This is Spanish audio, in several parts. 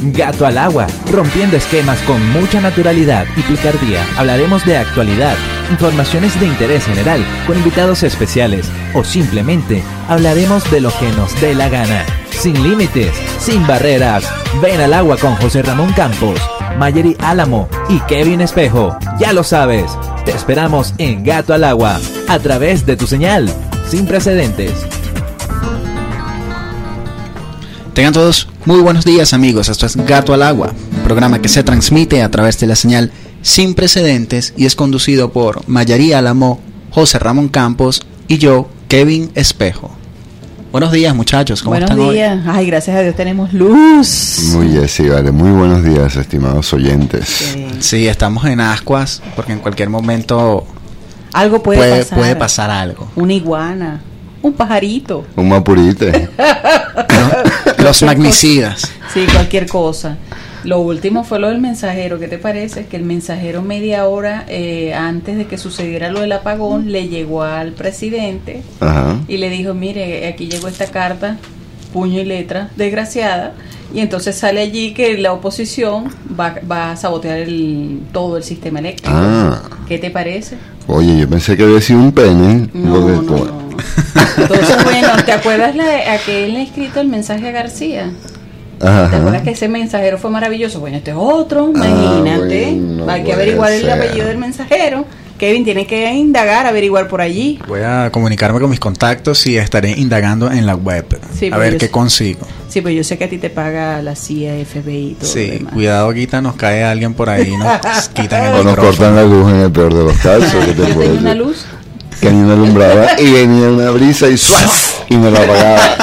Gato al Agua, rompiendo esquemas con mucha naturalidad y picardía. Hablaremos de actualidad, informaciones de interés general, con invitados especiales, o simplemente hablaremos de lo que nos dé la gana. Sin límites, sin barreras. Ven al agua con José Ramón Campos, Mayeri Álamo y Kevin Espejo. Ya lo sabes, te esperamos en Gato al Agua, a través de tu señal, sin precedentes. Tengan todos muy buenos días, amigos. Esto es Gato al Agua, un programa que se transmite a través de la señal Sin Precedentes y es conducido por Mayeri Álamo, José Ramón Campos y yo, Kevin Espejo. Buenos días, muchachos, ¿cómo están hoy? Buenos días. Ay, gracias a Dios tenemos luz. Muy bien, sí, vale. Muy buenos días, estimados oyentes. Sí, estamos en ascuas porque en cualquier momento algo puede pasar algo. Una iguana, un pajarito, Un mapurite. ¿No? Los magnicidas. Sí, cualquier cosa. Lo último fue lo del mensajero. ¿Qué te parece? Que el mensajero media hora antes de que sucediera lo del apagón le llegó al presidente. Ajá. Y le dijo, mire, aquí llegó esta carta, puño y letra, desgraciada. Y entonces sale allí que la oposición va a sabotear todo el sistema eléctrico. Ah. ¿Qué te parece? Oye, yo pensé que había sido un pene. No. Entonces, bueno, ¿te acuerdas a que él le ha escrito el mensaje a García? Ajá. ¿Te acuerdas que ese mensajero fue maravilloso? Bueno, este es otro, imagínate. Bueno, hay que averiguar el apellido del mensajero. Kevin tiene que indagar, averiguar por allí. Voy a comunicarme con mis contactos y estaré indagando en la web. Sí, a ver qué consigo. Sí, pues yo sé que a ti te paga la CIA, FBI y todo. Sí, cuidado, Guita, nos cae alguien por ahí, nos quitan el o nos cortan la luz en el peor de los casos. ¿Qué te yo tenía una luz. Que ni una alumbraba y venía una brisa y ¡suas! Y me la apagaba.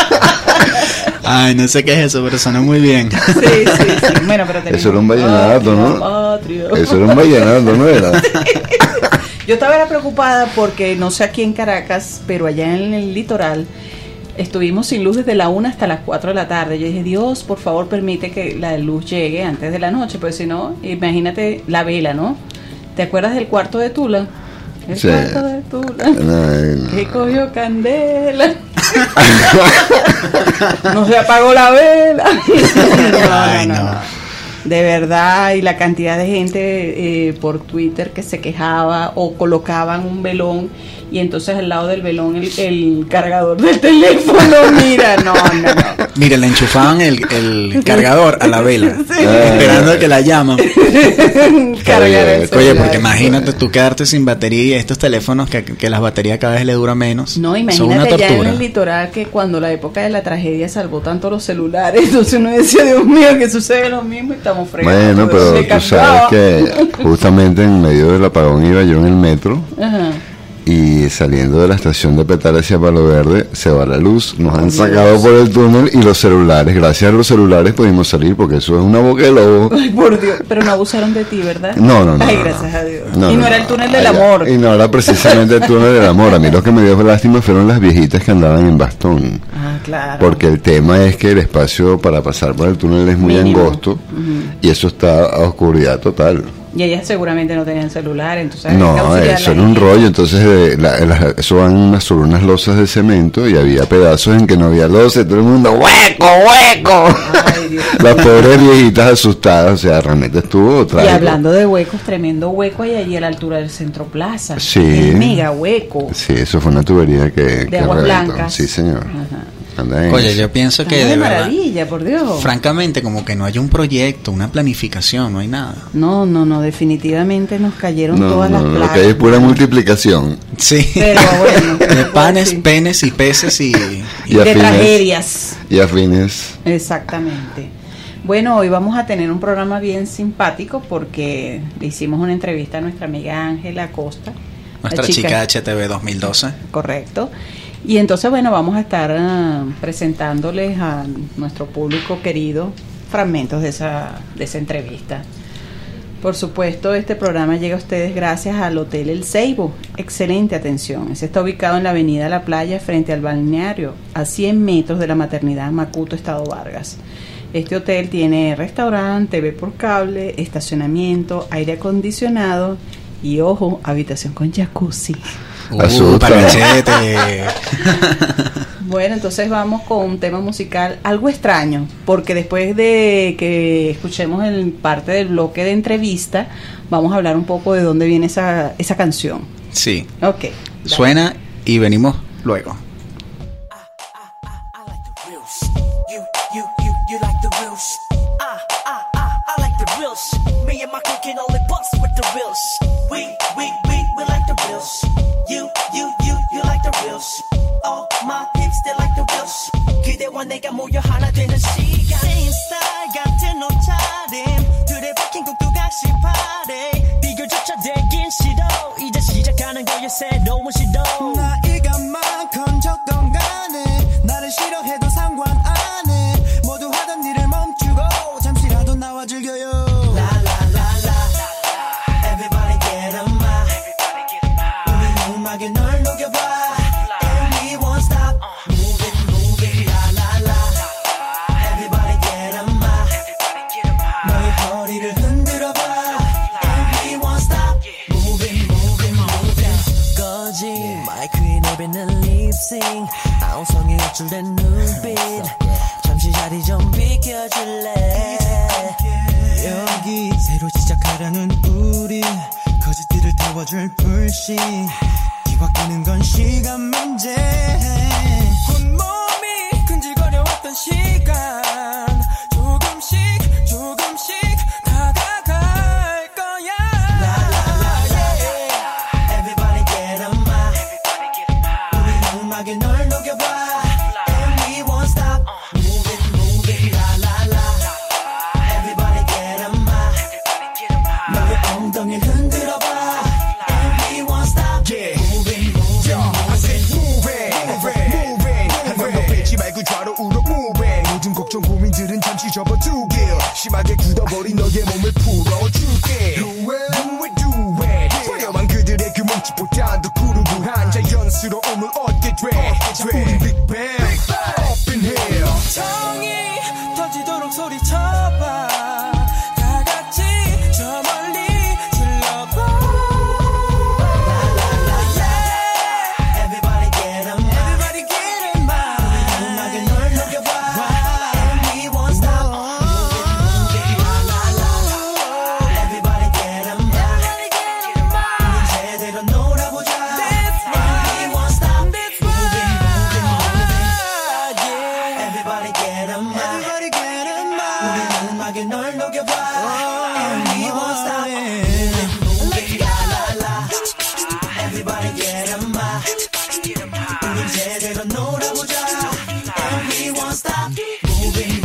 Ay, no sé qué es eso, pero suena muy bien. Sí. Bueno, pero eso era un vallenato, ¿no? Eso era un vallenato, ¿no era? Yo estaba preocupada porque no sé aquí en Caracas, pero allá en el litoral estuvimos sin luz desde la 1 hasta las 4 de la tarde. Yo dije, Dios, por favor, permite que la luz llegue antes de la noche, pues si no, imagínate la vela, ¿no? ¿Te acuerdas del cuarto de Tula? El cuarto de Tula, que cogió candela. No se apagó la vela. No. De verdad, y la cantidad de gente por Twitter que se quejaba o colocaban un velón y entonces al lado del velón el cargador del teléfono. Mira, no. Mira, le enchufaban el cargador a la vela, sí. Esperando a que la llaman. Oye, porque imagínate tú quedarte sin batería y estos teléfonos que las baterías cada vez le duran menos. No, imagínate ya en el litoral que cuando la época de la tragedia salvó tanto los celulares, entonces uno decía, Dios mío, que sucede lo mismo y estamos fregados. Bueno, pero tú sabes que justamente en medio del apagón iba yo en el metro. Ajá. Y saliendo de la estación de Petare hacia Palo Verde se va la luz, nos han sacado por el túnel y los celulares, gracias a los celulares pudimos salir porque eso es una boca de lobo. Ay, por Dios, pero no abusaron de ti, ¿verdad? No. Ay, gracias a Dios. Y no era el túnel del amor. Y no era precisamente el túnel del amor. A mí lo que me dio lástima fueron las viejitas que andaban en bastón. Ah, claro. Porque el tema es que el espacio para pasar por el túnel es muy angosto y eso está a oscuridad total. Y ellas seguramente no tenían celular, entonces... No, eso era un rollo, entonces eso van sobre unas losas de cemento y había pedazos en que no había losa y todo el mundo ¡hueco! Ay, Dios. Las pobres viejitas asustadas, o sea, realmente estuvo trágico. Y hablando de huecos, tremendo hueco hay allí a la altura del Centro Plaza. Sí. El mega hueco. Sí, eso fue una tubería de aguas blancas. Sí, señor. Ajá. Oye, yo pienso que de verdad, maravilla, por Dios. Francamente, como que no hay un proyecto, una planificación, no hay nada. No, definitivamente nos cayeron todas las placas. Lo que hay es pura multiplicación. Sí. Pero bueno. De panes, penes y peces y de afines, tragedias. Y afines. Exactamente. Bueno, hoy vamos a tener un programa bien simpático porque le hicimos una entrevista a nuestra amiga Ángela Acosta. Nuestra chica HTV 2012. Correcto. Y entonces, bueno, vamos a estar presentándoles a nuestro público querido fragmentos de esa entrevista. Por supuesto, este programa llega a ustedes gracias al Hotel El Ceibo. Excelente atención. Ese está ubicado en la avenida La Playa, frente al balneario, a 100 metros de la maternidad Macuto, Estado Vargas. Este hotel tiene restaurante, TV por cable, estacionamiento, aire acondicionado y, ojo, habitación con jacuzzi. Parachete. Bueno, entonces vamos con un tema musical algo extraño, porque después de que escuchemos en parte del bloque de entrevista, vamos a hablar un poco de dónde viene esa canción. Sí. Ok. Suena y venimos luego. 내가 모여 하나 되는 시간 Same style 같은 옷차림 둘의 바뀐 국두각시 파리 비교조차 되긴 싫어 이제 시작하는 거야 새로운 시도 나이가 많건 간에 나를 싫어해도 상관 안 해 모두 하던 일을 멈추고 잠시라도 나와 즐겨요 라라라라 Everybody get on my 우리 음악에 널 녹여봐 And we won't stop 아웅성이 우쭐댄 눈빛 잠시 자리 좀 비켜줄래 여기 새로 시작하려는 우리 거짓들을 태워줄 불씨 뒤바뀌는 건 시간 문제 온몸이 근질거려왔던 시간 조금씩 다가갈 거야 Everybody get on my 우리 음악에 널 녹여봐 And we won't stop Move it, la la la Everybody get on my 너의 엉덩이를 흔들어봐 And we won't stop Move it, I said move it 한 번 더 뺏지 말고 좌로우로 move it 모든 걱정 고민들은 잠시 접어두게 심하게 굳어버린 너의 몸을 풀어줄게 Do it 화려한 그들의 그 몸짓보다 더 구르구한 자연스러움을 얻게 돼 우리 빅뱅 Up in here 정이 터지도록 소리쳐봐 다 같이 저 멀리 질러봐 Everybody get on my Everybody get on my 우리 음악에 널 녹여봐 And we won't stop Move it, la la la Everybody get on my Everybody get on my 우리 제대로 놀아보자 That's right And we won't stop That's right Everybody get on my Everybody get on my 우리 음악에 널 녹여봐 And we won't stop Move it, la la Everybody get on my 우리 제대로 놀아보자 And we won't stop Moving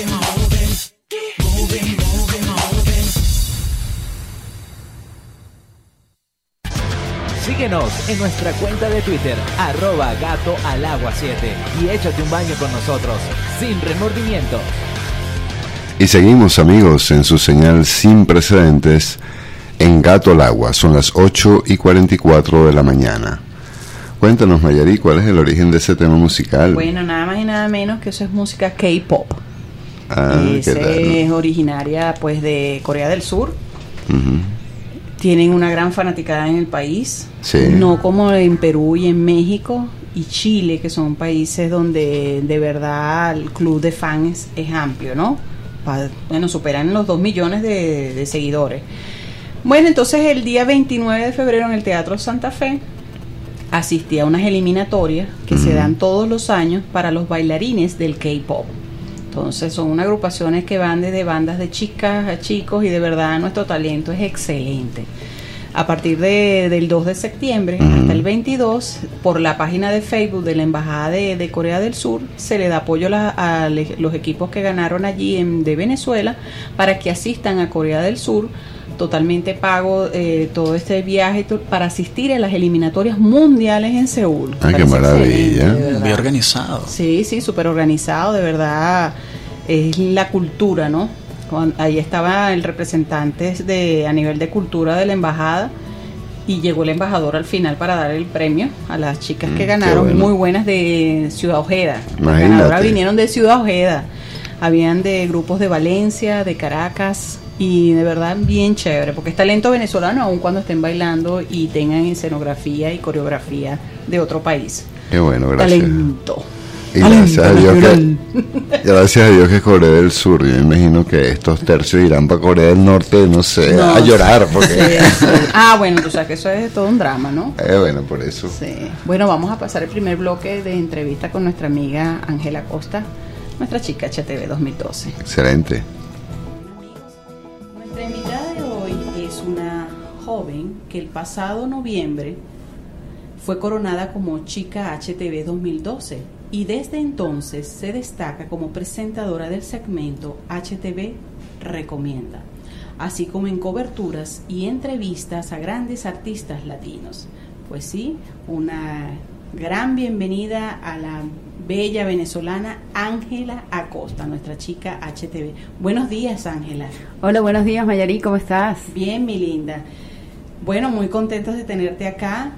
Síguenos en nuestra cuenta de Twitter, @gatoalagua7 y échate un baño con nosotros, sin remordimientos. Y seguimos, amigos, en su señal sin precedentes en Gato al Agua. Son las 8:44 de la mañana. Cuéntanos, Mayari, ¿cuál es el origen de ese tema musical? Bueno, nada más y nada menos que eso es música K-pop. ¿Qué tal? Es originaria pues de Corea del Sur. Uh-huh. Tienen una gran fanaticada en el país, sí. No como en Perú y en México y Chile, que son países donde de verdad el club de fans es amplio, ¿no? Bueno, superan los 2 millones de seguidores. Bueno, entonces el día 29 de febrero en el Teatro Santa Fe asistí a unas eliminatorias que se dan todos los años para los bailarines del K-pop. Entonces son unas agrupaciones que van desde bandas de chicas a chicos y de verdad nuestro talento es excelente. A partir del 2 de septiembre hasta el 22, por la página de Facebook de la Embajada de Corea del Sur, se le da apoyo a los equipos que ganaron allí de Venezuela para que asistan a Corea del Sur, totalmente pago todo este viaje para asistir a las eliminatorias mundiales en Seúl. ¡Ay, qué maravilla! Bien organizado. Sí, súper organizado, de verdad. Es la cultura, ¿no? Ahí estaba el representante a nivel de cultura de la embajada y llegó el embajador al final para dar el premio a las chicas que ganaron, bueno. Muy buenas de Ciudad Ojeda. Las ganadoras vinieron de Ciudad Ojeda, habían de grupos de Valencia, de Caracas y de verdad bien chévere, porque es talento venezolano aun cuando estén bailando y tengan escenografía y coreografía de otro país. Qué bueno, gracias. Talento. Y gracias a Dios que es Corea del Sur. Yo me imagino que estos tercios irán para Corea del Norte, no sé, No, a llorar. Porque... Sí. Bueno, tú sabes que eso es todo un drama, ¿no? Bueno, por eso. Sí. Bueno, vamos a pasar el primer bloque de entrevista con nuestra amiga Ángela Costa, nuestra chica HTV 2012. Excelente. Nuestra invitada de hoy es una joven que el pasado noviembre fue coronada como chica HTV 2012 y desde entonces se destaca como presentadora del segmento HTV Recomienda, así como en coberturas y entrevistas a grandes artistas latinos. Pues sí, una gran bienvenida a la bella venezolana Ángela Acosta, nuestra chica HTV. Buenos días, Ángela. Hola, buenos días, Mayari, ¿cómo estás? Bien, mi linda. Bueno, muy contentos de tenerte acá,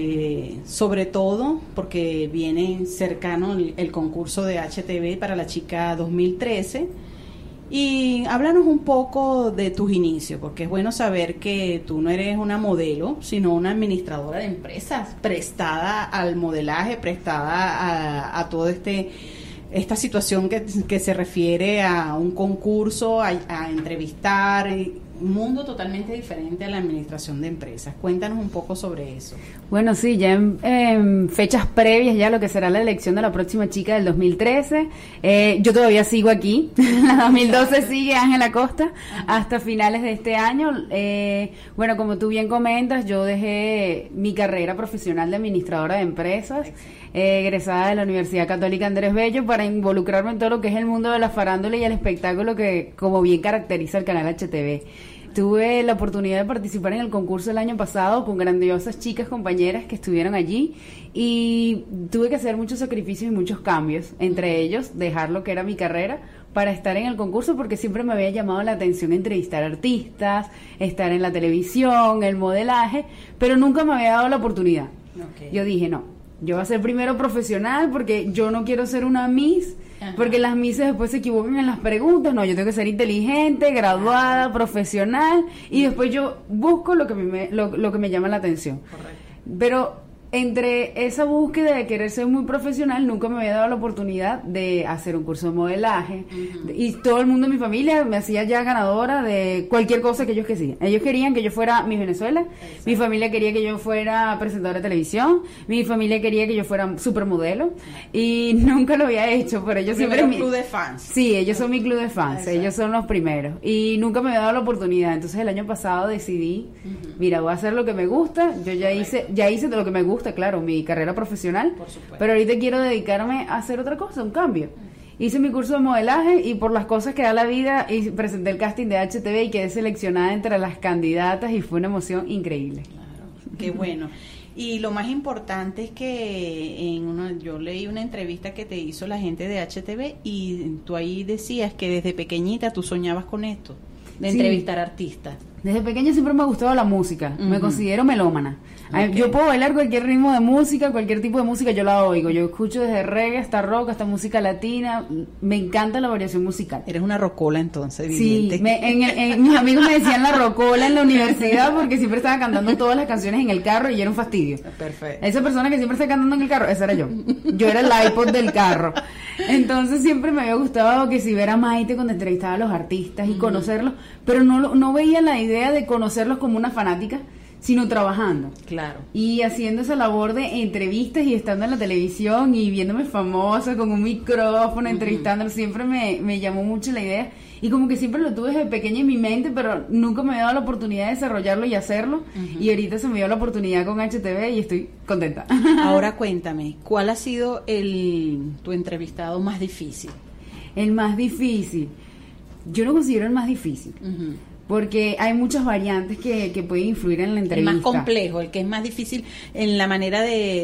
sobre todo porque viene cercano el concurso de HTV para la chica 2013. Y háblanos un poco de tus inicios, porque es bueno saber que tú no eres una modelo, sino una administradora de empresas, prestada al modelaje, prestada a todo esta situación que se refiere a un concurso, a entrevistar, un mundo totalmente diferente a la administración de empresas. Cuéntanos un poco sobre eso. Bueno, sí, ya en fechas previas ya lo que será la elección de la próxima chica del 2013, yo todavía sigo aquí, la 2012 sigue Ángela Costa hasta finales de este año. Bueno, como tú bien comentas, yo dejé mi carrera profesional de administradora de empresas, egresada de la Universidad Católica Andrés Bello, para involucrarme en todo lo que es el mundo de la farándula y el espectáculo que como bien caracteriza el canal HTV. Tuve la oportunidad de participar en el concurso el año pasado con grandiosas chicas compañeras que estuvieron allí y tuve que hacer muchos sacrificios y muchos cambios, entre ellos dejar lo que era mi carrera para estar en el concurso, porque siempre me había llamado la atención entrevistar artistas, estar en la televisión, el modelaje, pero nunca me había dado la oportunidad. Okay. Yo dije, no, yo voy a ser primero profesional porque yo no quiero ser una Miss. Ajá. Porque las Misses después se equivocan en las preguntas. No, yo tengo que ser inteligente, graduada, profesional, y después yo busco lo que me llama la atención. Correcto. Pero entre esa búsqueda de querer ser muy profesional, nunca me había dado la oportunidad de hacer un curso de modelaje. Uh-huh. Y todo el mundo en mi familia me hacía ya ganadora de cualquier cosa que ellos querían. Ellos querían que yo fuera Miss Venezuela. Exacto. Mi familia quería que yo fuera presentadora de televisión. Mi familia quería que yo fuera supermodelo. Y nunca lo había hecho, pero ellos siempre... mi club de fans. Sí, ellos son mi club de fans. Exacto. Ellos son los primeros. Y nunca me había dado la oportunidad. Entonces el año pasado decidí, mira, voy a hacer lo que me gusta. Yo ya hice de lo que me gusta, claro, mi carrera profesional, pero ahorita quiero dedicarme a hacer otra cosa, un cambio. Hice mi curso de modelaje y por las cosas que da la vida y presenté el casting de HTV y quedé seleccionada entre las candidatas y fue una emoción increíble. Claro, qué bueno. Y lo más importante es que yo leí una entrevista que te hizo la gente de HTV y tú ahí decías que desde pequeñita tú soñabas con esto, de entrevistar artistas. Desde pequeña siempre me ha gustado la música, me considero melómana. Okay. Yo puedo bailar cualquier ritmo de música, cualquier tipo de música, yo la oigo. Yo escucho desde reggae hasta rock, hasta música latina. Me encanta la variación musical. Eres una rocola entonces, sí, mis amigos me decían la rocola en la universidad porque siempre estaba cantando todas las canciones en el carro y era un fastidio. Perfecto. Esa persona que siempre está cantando en el carro, esa era yo. Yo era el iPod del carro. Entonces siempre me había gustado que si ver a Maite cuando entrevistaba a los artistas y conocerlos, pero no veía la idea de conocerlos como una fanática, sino trabajando. Claro. Y haciendo esa labor de entrevistas y estando en la televisión y viéndome famosa con un micrófono, entrevistándolos, siempre me llamó mucho la idea. Y como que siempre lo tuve desde pequeña en mi mente, pero nunca me había dado la oportunidad de desarrollarlo y hacerlo. Y ahorita se me dio la oportunidad con HTV y estoy contenta. Ahora cuéntame, ¿cuál ha sido tu entrevistado más difícil? El más difícil. Yo lo considero el más difícil. Porque hay muchas variantes que pueden influir en la entrevista. El más complejo, el que es más difícil en la manera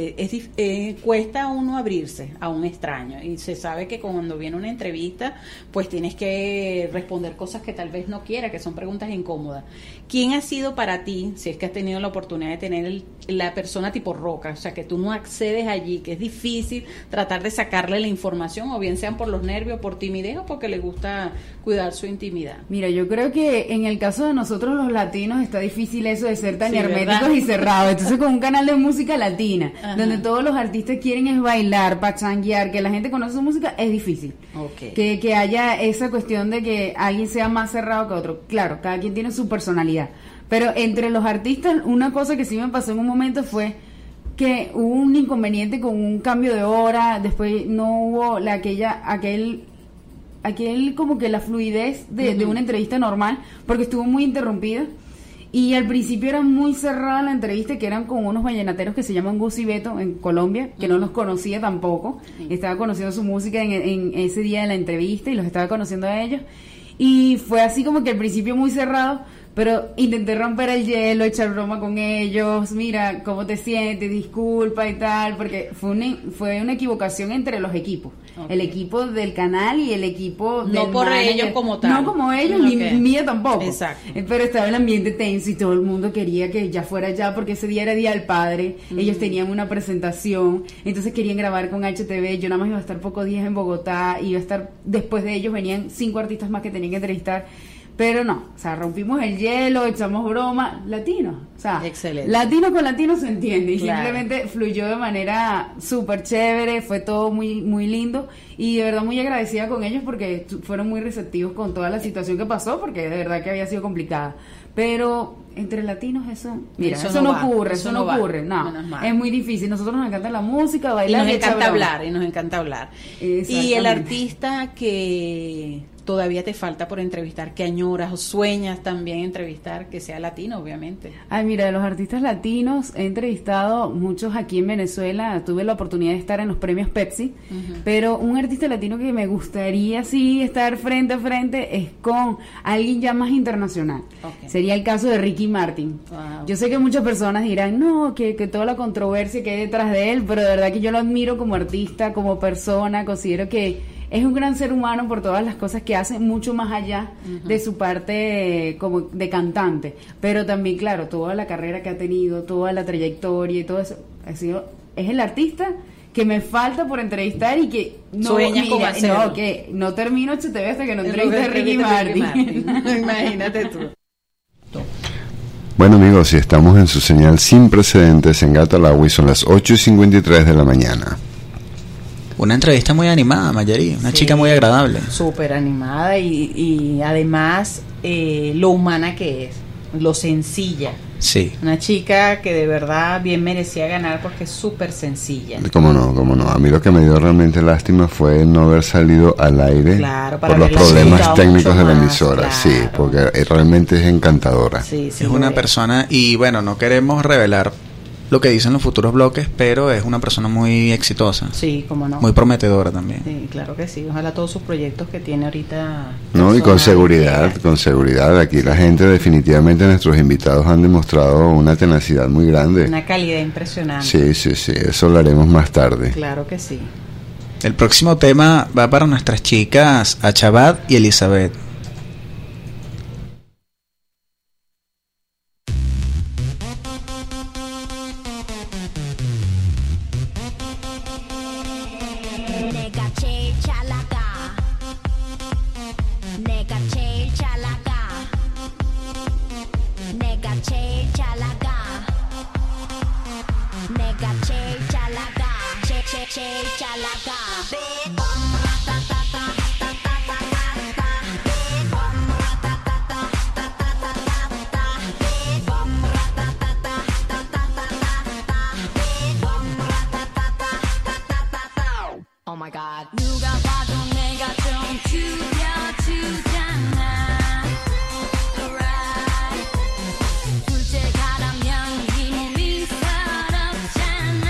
de... cuesta a uno abrirse a un extraño. Y se sabe que cuando viene una entrevista, pues tienes que responder cosas que tal vez no quiera, que son preguntas incómodas. ¿Quién ha sido para ti, si es que has tenido la oportunidad de tener la persona tipo roca? O sea, que tú no accedes allí, que es difícil tratar de sacarle la información, o bien sean por los nervios, por timidez, o porque le gusta cuidar su intimidad. Mira, yo creo que en el el caso de nosotros los latinos está difícil eso de ser tan Sí, herméticos ¿verdad? y cerrados. Entonces con un canal de música latina, Ajá. donde todos los artistas quieren es bailar, pachanguear, que la gente conoce su música, es difícil. Ok. Que haya esa cuestión de que alguien sea más cerrado que otro. Claro, cada quien tiene su personalidad. Pero entre los artistas, una cosa que sí me pasó en un momento fue que hubo un inconveniente con un cambio de hora, después no hubo aquel como que la fluidez de una entrevista normal, porque estuvo muy interrumpida. Y al principio era muy cerrada la entrevista, que eran con unos vallenateros que se llaman Gus y Beto en Colombia, que no los conocía tampoco. Estaba conociendo su música en ese día de la entrevista y los estaba conociendo a ellos. Y fue así como que al principio muy cerrado, pero intenté romper el hielo, echar broma con ellos, mira, ¿cómo te sientes? Disculpa y tal, porque fue una equivocación entre los equipos. Ok. El equipo del canal y el equipo No del por manager. ellos como tal. No como ellos, Ok. ni mía tampoco. Exacto. Pero estaba el ambiente tenso y todo el mundo quería que ya fuera ya, porque ese día era Día del Padre, ellos tenían una presentación, entonces querían grabar con HTV, yo nada más iba a estar pocos días en Bogotá, iba a estar, después de ellos venían 5 artistas más que tenían que entrevistar, pero no, o sea, rompimos el hielo, echamos broma, latinos, o sea, Excelente. latino con latino se entiende, y Claro. simplemente fluyó de manera súper chévere, fue todo muy, muy lindo, y de verdad muy agradecida con ellos porque fueron muy receptivos con toda la situación que pasó, porque de verdad que había sido complicada, pero entre latinos eso, mira, Eso eso no no va, ocurre, eso eso no no va. ocurre, no, Menos mal. es muy difícil, nosotros nos encanta la música, Y bailar nos echar encanta broma. hablar, y nos encanta hablar. Exactamente. Y el artista que todavía te falta por entrevistar, que añoras o sueñas también entrevistar, que sea latino, obviamente. Ay, mira, de los artistas latinos he entrevistado muchos aquí en Venezuela, tuve la oportunidad de estar en los premios Pepsi, pero un artista latino que me gustaría sí estar frente a frente es con alguien ya más internacional. Ok. Sería el caso de Ricky Martin. Wow. Yo sé que muchas personas dirán, no, que toda la controversia que hay detrás de él, pero de verdad que yo lo admiro como artista, como persona, considero que es un gran ser humano por todas las cosas que hace, mucho más allá de su parte como de cantante. Pero también, claro, toda la carrera que ha tenido, toda la trayectoria y todo eso, es el artista que me falta por entrevistar y que no, Sueñas con hacerlo. no, que no termino HTV hasta que no entreviste a Ricky Martin. Imagínate tú. Bueno amigos, si estamos en su señal sin precedentes en Gato al Agua y son las 8:53 de la mañana. Una entrevista muy animada, Mayari, una Sí. chica muy agradable. Súper animada y además lo humana que es, lo sencilla. Sí. Una chica que de verdad bien merecía ganar porque es súper sencilla. Cómo no, cómo no. A mí lo que me dio realmente lástima fue no haber salido al aire Claro, para por los haberla problemas disfrutado técnicos mucho de la más, emisora. claro. Sí, porque realmente es encantadora. Sí, sí, Es lo una es. persona, y bueno, no queremos revelar lo que dicen los futuros bloques, pero es una persona muy exitosa, Sí, cómo no. muy prometedora también. Sí, claro que sí. Ojalá todos sus proyectos que tiene ahorita. No, y con personales, seguridad. Aquí la gente, definitivamente, nuestros invitados han demostrado una tenacidad muy grande. Una calidad impresionante. Sí, eso lo haremos más tarde. Claro que sí. El próximo tema va para nuestras chicas Achabat y Elizabeth. 내가 제일 잘 나가 내가 제일 잘 나가 내가 제일 잘 나가 내가 제일 잘 나가 제일 잘 나가 Oh my god. 누가 봐도 내가 좀 줄여주잖아. Alright. 둘째가라면 이 몸이 서럽잖아.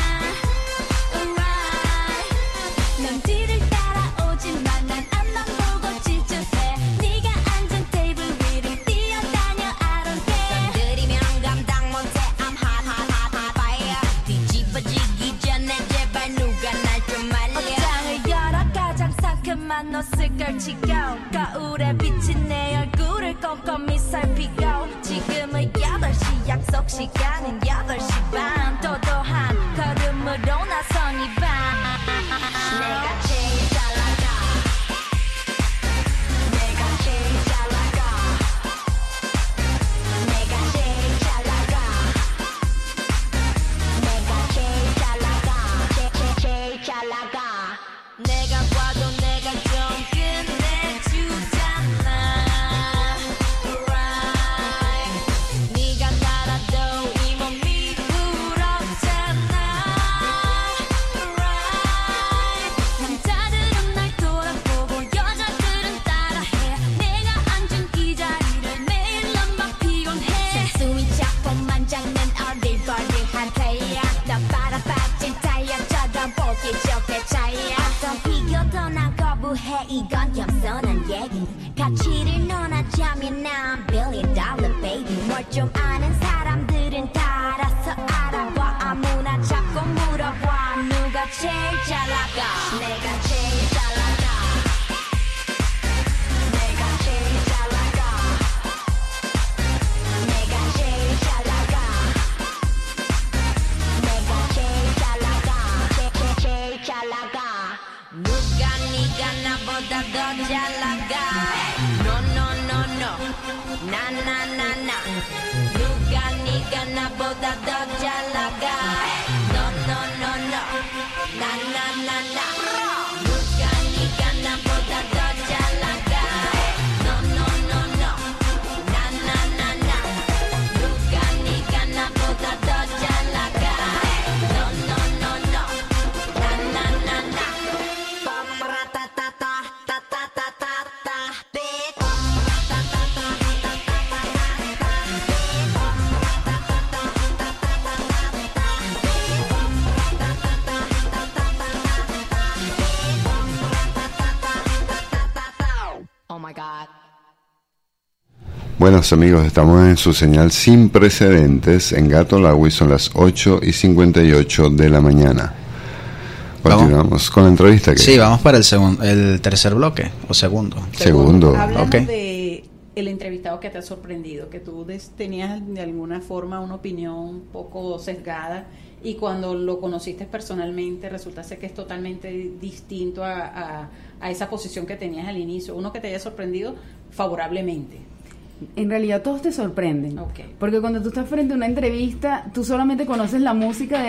Alright. 넌 뒤를 따라오지만 난 앞만 보고 지쳐세. 네가 앉은 테이블 위를 뛰어다녀 I don't care. 건드리면 감당 못해 I'm hot hot hot hot fire. 뒤집어지기 전에 제발 누가 날 좀 말려. 옷장을 열어 가장 상큼한 옷을 걸치고 거울에 비친 내 얼굴을 꼼꼼히 살피고 지금은 8시 약속 시간은 8시 반 도도한 걸음으로 나선 이 밤 내가 제일 잘 나가 내가 제일 잘 나가 하면 난 billion dollar baby 뭘 좀 아는 사람들은 다 알아서 알아봐 아무나 자꾸 물어봐 누가 제일 잘 나가 내가 제일 잘 나가 내가 제일 잘 나가 내가 제일 잘 나가 내가 제일 잘 나가 제일 잘 나가 누가 네가 나보다 더 잘 나가 No no no no na na na na 누가 네가 나보다 더 잘 나가 No no no no na na na na 누가 네가 나보다 더 잘 나가 No no no no na na na na 누가 네가 나보다 더 잘 나가 No no no no na na na na Ba-ba-ra-ta-ta-ta ta-ta-ta-ta-ta Big Oh my God. Buenos amigos, estamos en su señal sin precedentes en Gato al Agua y son las 8:58 de la mañana. Continuamos con la entrevista. Sí, vamos para el tercer bloque, o segundo. Segundo. Hablando Ok. de el entrevistado que te ha sorprendido, que tú tenías de alguna forma una opinión un poco sesgada y cuando lo conociste personalmente resulta ser que es totalmente distinto a esa posición que tenías al inicio. Uno que te haya sorprendido favorablemente. En realidad todos te sorprenden, Ok. porque cuando tú estás frente a una entrevista, tú solamente conoces la música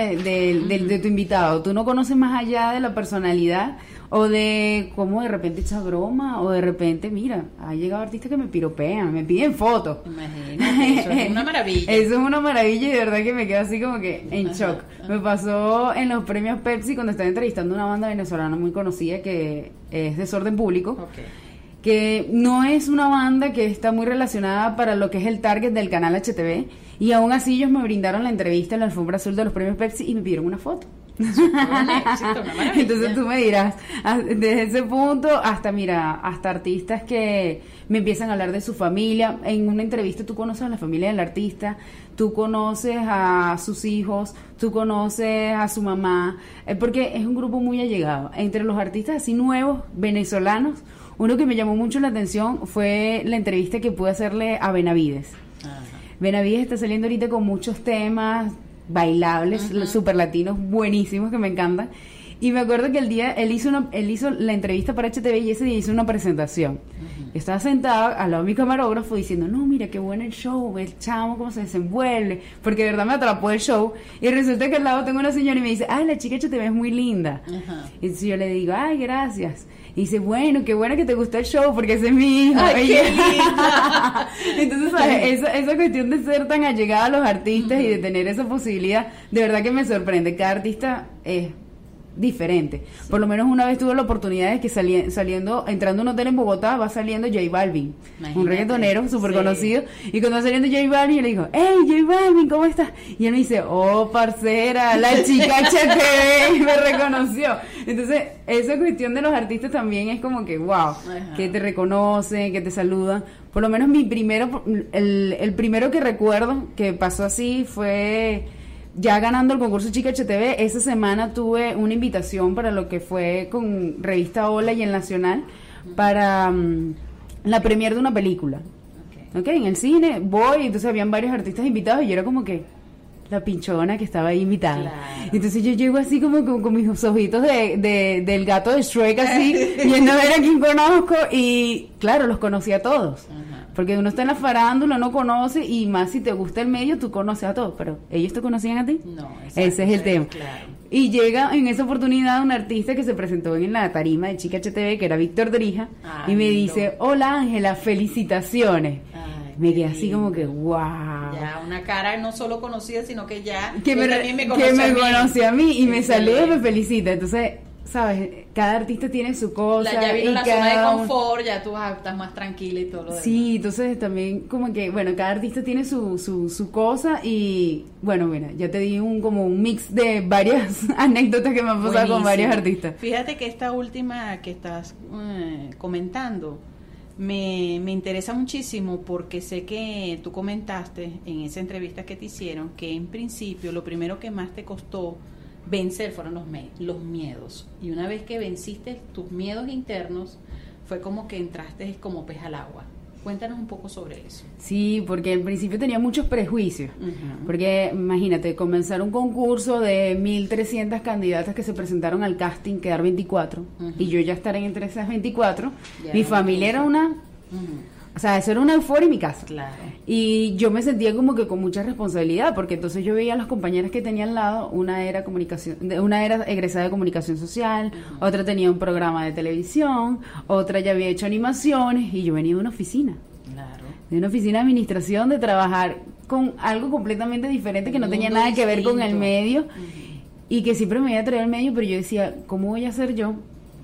de tu invitado, tú no conoces más allá de la personalidad o de cómo de repente echa broma o de repente, mira, ha llegado artistas que me piropean, me piden fotos. Imagínate, eso es una maravilla. Eso es una maravilla y de verdad que me quedo así como que en shock. Me pasó en los premios Pepsi cuando estaba entrevistando a una banda venezolana muy conocida que es Desorden Público. Ok. Que no es una banda que está muy relacionada para lo que es el target del canal HTV y aún así ellos me brindaron la entrevista en la alfombra azul de los premios Pepsi y me pidieron una foto. Un éxito, una maravilla. Entonces tú me dirás, desde ese punto hasta, mira, hasta artistas que me empiezan a hablar de su familia. En una entrevista tú conoces a la familia del artista, tú conoces a sus hijos, tú conoces a su mamá, porque es un grupo muy allegado. Entre los artistas así nuevos, venezolanos, uno que me llamó mucho la atención fue la entrevista que pude hacerle a Benavides. Ajá. Benavides está saliendo ahorita con muchos temas bailables, super latinos, buenísimos, que me encantan. Y me acuerdo que el día él hizo la entrevista para HTV y ese día hizo una presentación. Yo estaba sentada al lado de mi camarógrafo diciendo, no, mira qué bueno el show, el chamo cómo se desenvuelve, porque de verdad me atrapó el show. Y resulta que al lado tengo una señora y me dice, ay, la chica HTV es muy linda. Ajá. Y entonces yo le digo, ay, gracias. Y dice, bueno, qué bueno que te gustó el show, porque ese es mi hijo. Ay, Y qué yo- linda. Entonces, ¿sabes? Esa cuestión de ser tan allegada a los artistas y de tener esa posibilidad, de verdad que me sorprende. Cada artista es diferente. Por lo menos una vez tuve la oportunidad de que entrando a un hotel en Bogotá, va saliendo J Balvin, Imagínate. un reggaetonero súper Sí. conocido, y cuando va saliendo J Balvin, yo le digo, hey J Balvin, ¿cómo estás? Y él me dice, oh parcera, la chica HTV, y me reconoció. Entonces, esa cuestión de los artistas también es como que, wow, Ajá. que te reconocen, que te saludan. Por lo menos el primero que recuerdo que pasó así fue ya ganando el concurso Chica HTV. Esa semana tuve una invitación para lo que fue con Revista Hola y el Nacional para la premier de una película. Ok, en el cine voy, entonces habían varios artistas invitados y yo era como que la pinchona que estaba ahí invitada. Claro. Entonces yo llego así como con mis ojitos del gato de Shrek así, viendo a ver a quién conozco y claro, los conocí a todos. Ajá. Porque uno está en la farándula, uno conoce y más si te gusta el medio, tú conoces a todos, pero ¿ellos te conocían a ti? No, exacto, Ese es el tema. claro. Y llega en esa oportunidad un artista que se presentó en la tarima de Chica HTV, que era Víctor Drija, Ay, y me no. dice, hola Ángela, felicitaciones. Ay, Me qué quedé así lindo. como que, wow. Ya, una cara no solo conocida, sino que ya Que me, él también me que conoce me a mí. conoció a mí y me saluda y me Excelente. felicita. Entonces, ¿sabes? Cada artista tiene su cosa. Ya vino y la zona de cada uno- confort, ya tú estás más tranquila y todo lo demás. Sí, entonces también como que, bueno, cada artista tiene su cosa y, bueno, mira, ya te di como un mix de varias anécdotas que me han pasado con Buenísimo. varios artistas. Fíjate que esta última que estás comentando, Me interesa muchísimo porque sé que tú comentaste en esa entrevista que te hicieron que en principio lo primero que más te costó vencer fueron los miedos. Y una vez que venciste tus miedos internos, fue como que entraste como pez al agua. Cuéntanos un poco sobre eso. Sí, porque al principio tenía muchos prejuicios. Ujú. Porque imagínate, comenzar un concurso de 1.300 candidatas que se presentaron al casting, quedar 24, Ujú. y yo ya estar entre esas 24. Ya Mi era familia era una... Ujú. O sea, eso era una euforia en mi casa. Claro. Y yo me sentía como que con mucha responsabilidad, porque entonces yo veía a las compañeras que tenía al lado, una era egresada de comunicación social, otra tenía un programa de televisión, otra ya había hecho animaciones, y yo venía de una oficina, Claro. de una oficina de administración, de trabajar con algo completamente diferente que no Un tenía mundo nada que ver con el distinto. medio, y que siempre me había traído al medio, pero yo decía, ¿cómo voy a hacer yo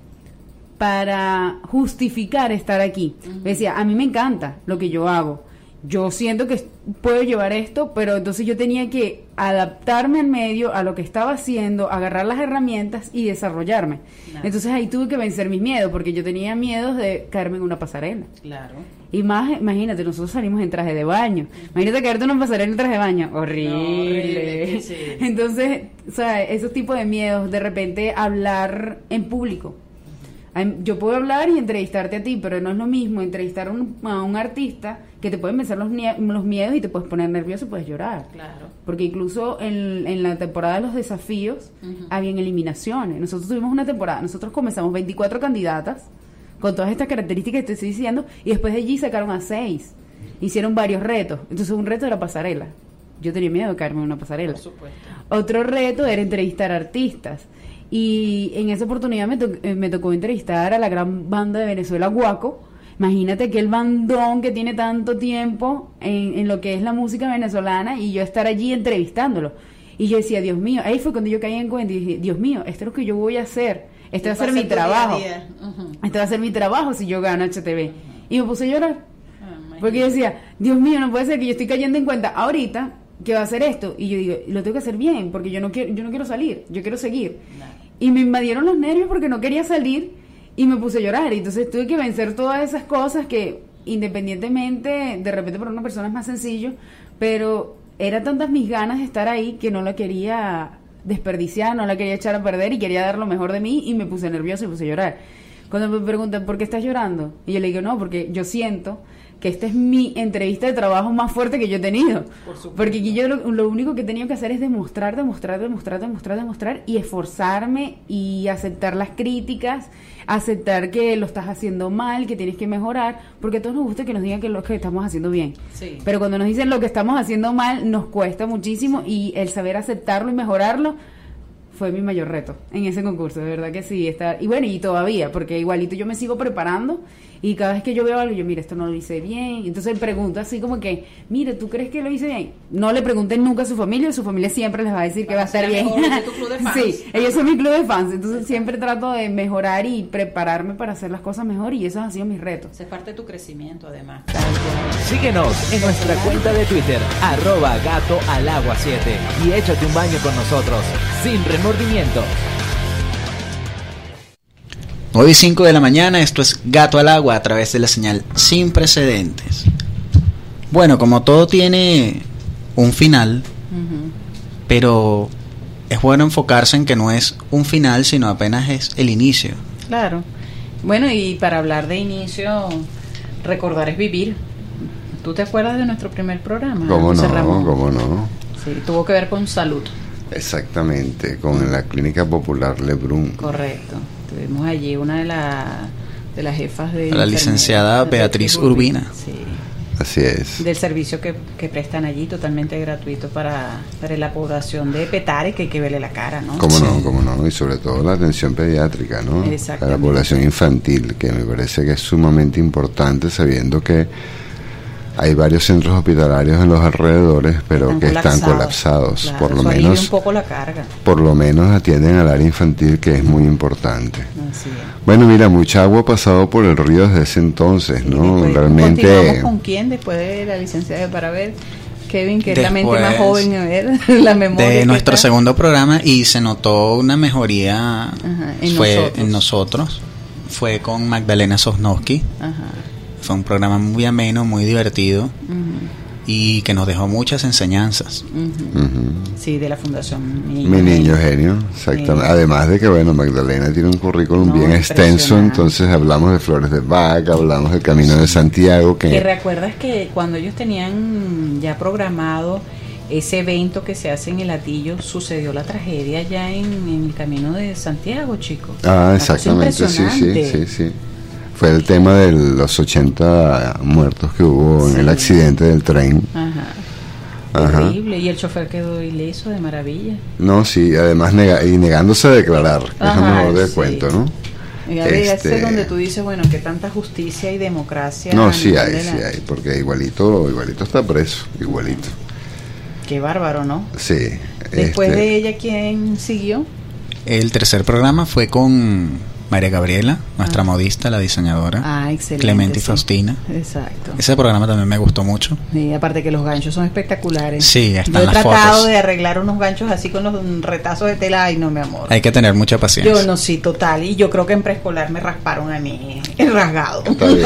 para justificar estar aquí? Decía, a mí me encanta lo que yo hago, yo siento que puedo llevar esto, pero entonces yo tenía que adaptarme al medio, a lo que estaba haciendo, agarrar las herramientas y desarrollarme. Claro. Entonces ahí tuve que vencer mis miedos, porque yo tenía miedos de caerme en una pasarela. Claro. Y más, imagínate, nosotros salimos en traje de baño. Imagínate caerte en una pasarela en traje de baño. Horrible. No, horrible, sí. Entonces, o sea, esos tipos de miedos, de repente hablar en público. Yo puedo hablar y entrevistarte a ti, pero no es lo mismo entrevistar a un artista que te pueden vencer los miedos y te puedes poner nervioso y puedes llorar. Claro. Porque incluso en la temporada de los desafíos habían eliminaciones. Nosotros tuvimos una temporada, nosotros comenzamos 24 candidatas con todas estas características que te estoy diciendo, y después de allí sacaron a 6. Hicieron varios retos. Entonces un reto era pasarela. Yo tenía miedo de caerme en una pasarela. Por supuesto. Otro reto era entrevistar artistas. Y en esa oportunidad me tocó entrevistar a la gran banda de Venezuela, Guaco. Imagínate aquel bandón que tiene tanto tiempo en lo que es la música venezolana, y yo estar allí entrevistándolo. Y yo decía, Dios mío, ahí fue cuando yo caí en cuenta y dije, Dios mío, esto es lo que yo voy a hacer. Este va a ser mi trabajo. Este va a ser mi trabajo si yo gano HTV. Y me puse a llorar. Porque yo decía, Dios mío, no puede ser que yo estoy cayendo en cuenta ahorita que va a hacer esto. Y yo digo, lo tengo que hacer bien, porque yo no quiero salir, yo quiero seguir. Y me invadieron los nervios porque no quería salir y me puse a llorar. Y entonces tuve que vencer todas esas cosas que, independientemente, de repente para una persona es más sencillo, pero era tantas mis ganas de estar ahí que no la quería desperdiciar, no la quería echar a perder y quería dar lo mejor de mí, y me puse nerviosa y me puse a llorar. Cuando me preguntan, ¿por qué estás llorando? Y yo le digo, no, porque yo siento que esta es mi entrevista de trabajo más fuerte que yo he tenido. Porque aquí yo lo único que he tenido que hacer es demostrar y esforzarme y aceptar las críticas, aceptar que lo estás haciendo mal, que tienes que mejorar, porque a todos nos gusta que nos digan que lo que estamos haciendo bien. Sí. Pero cuando nos dicen lo que estamos haciendo mal, nos cuesta muchísimo, y el saber aceptarlo y mejorarlo fue mi mayor reto en ese concurso, de verdad que sí. Y bueno, y todavía, porque igualito yo me sigo preparando, y cada vez que yo veo algo, yo, mira, esto no lo hice bien. Entonces él pregunta así como que, mire, ¿tú crees que lo hice bien? No le pregunten nunca a su familia siempre les va a decir que va a estar bien. Es tu club de fans. Sí, ellos son mi club de fans, entonces siempre trato de mejorar y prepararme para hacer las cosas mejor, y esos han sido mis retos. Esa es parte de tu crecimiento, además. Síguenos en nuestra cuenta de Twitter, @gatoalagua7, y échate un baño con nosotros, sin remordimiento. 9:05 de la mañana, esto es Gato al Agua a través de la señal Sin Precedentes. Bueno, como todo tiene un final, pero es bueno enfocarse en que no es un final, sino apenas es el inicio. Claro. Bueno, y para hablar de inicio, recordar es vivir. ¿Tú te acuerdas de nuestro primer programa? ¿Cómo José no? Ramón? ¿Cómo no? Sí, tuvo que ver con salud. Exactamente, con la Clínica Popular Lebrun. Correcto. Tuvimos allí una de las jefas de... La licenciada Beatriz Urbina. Sí. Así es. Del servicio que prestan allí, totalmente gratuito para la población de Petare, que hay que verle la cara, ¿no? ¿Cómo Sí. no? ¿Cómo no? Y sobre todo la atención pediátrica, ¿no? Exactamente. A la población infantil, que me parece que es sumamente importante, sabiendo que hay varios centros hospitalarios en los alrededores, pero que están colapsados. Claro, Por lo eso alivia menos, un poco la carga. por lo menos atienden al área infantil, que es muy importante. Así es. Bueno, mira, mucha agua ha pasado por el río desde ese entonces, ¿no? Después Realmente. ¿Continuamos con quién después de la licenciada para ver? Kevin, que es la mente más Después joven, a ver, la memoria. De que nuestro está. segundo programa, y se notó una mejoría. Ajá, En nosotros. Fue con Magdalena Sosnowski. Ajá. Fue un programa muy ameno, muy divertido y que nos dejó muchas enseñanzas. Sí, de la Fundación Mi Niño Genio, exactamente. Además de que, bueno, Magdalena tiene un currículum bien extenso, impresionante. entonces hablamos de Flores de Bach, hablamos del Camino de Santiago, Que que recuerdas que cuando ellos tenían ya programado ese evento que se hace en el Hatillo, sucedió la tragedia ya en el Camino de Santiago, chicos. exactamente, sí. Fue el tema de los 80 muertos que hubo en el accidente del tren. Ajá. Horrible, y el chofer quedó ileso de maravilla. No, sí, además negándose a declarar, que es lo mejor del sí. cuento, ¿no? Y ese es donde tú dices, bueno, que tanta justicia y democracia. No, a sí nivel hay, de sí hay, porque igualito está preso, igualito. Qué bárbaro, ¿no? Sí. Después de ella, ¿quién siguió? El tercer programa fue con María Gabriela, nuestra modista, la diseñadora. Ah, excelente. Clemente y sí. Faustina. Exacto. Ese programa también me gustó mucho. Sí, aparte que los ganchos son espectaculares. Sí, Yo están he las tratado fotos. de arreglar unos ganchos así con los retazos de tela. Ay, no, mi amor. Hay que tener mucha paciencia. Yo no, sí, total. Y yo creo que en preescolar me rasparon a mí el rasgado. Está bien.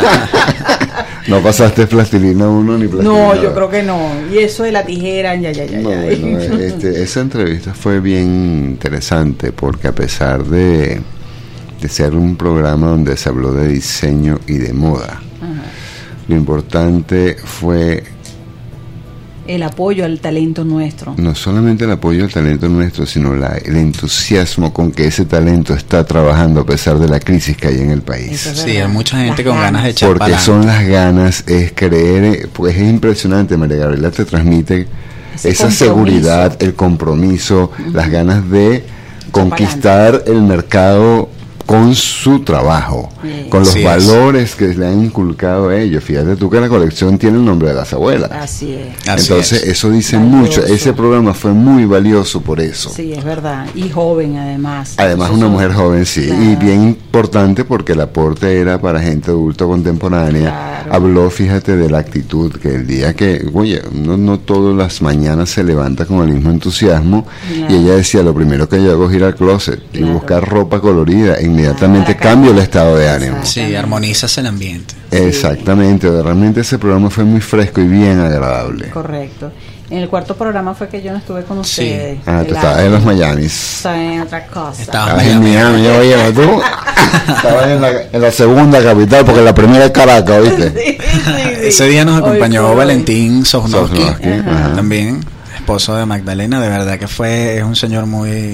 No pasaste plastilina 1 ni plastilina No, 2. yo creo que no. Y eso de la tijera, ya. No, bueno, esa entrevista fue bien interesante porque a pesar de ser un programa donde se habló de diseño y de moda, lo importante fue el apoyo al talento nuestro. no solamente el apoyo al talento nuestro, sino el entusiasmo con que ese talento está trabajando a pesar de la crisis que hay en el país. Eso es Sí, verdad. hay mucha gente Las con ganas de ganas. echar Porque para son las ganas, es creer, pues es impresionante. María Gabriela te transmite Ese esa compromiso. seguridad, el compromiso, las ganas de pa'lante. conquistar el mercado con su trabajo, Sí. con los Así es. valores que le han inculcado a ellos. Fíjate tú que la colección tiene el nombre de las abuelas. Así es. Así Entonces es. eso dice Valioso. mucho. Ese programa fue muy valioso por eso. Sí, es verdad. Y joven, además. Además Eso una son- mujer joven, sí, Claro. y bien importante porque el aporte era para gente adulta contemporánea. Claro. Habló, fíjate, de la actitud, que el día que, oye, no todas las mañanas se levanta con el mismo entusiasmo, Claro. y ella decía, lo primero que yo hago es ir al closet y Claro. buscar ropa colorida, e inmediatamente Para cambio el estado de ánimo. Exacto. Sí, armonizas el ambiente. Exactamente, realmente ese programa fue muy fresco y bien agradable. Correcto. En el cuarto programa fue que yo no estuve con Sí. ustedes. Tú estabas en los Miamis. Estaba en otra cosa. Estaba- Ay, Miami, oye, tú estabas en la segunda capital, porque la primera es Caracas, ¿viste? Sí. Ese día nos Hoy acompañó por hoy. Valentín Sosnowski, Sosnowski, ajá. también esposo de Magdalena. De verdad que es un señor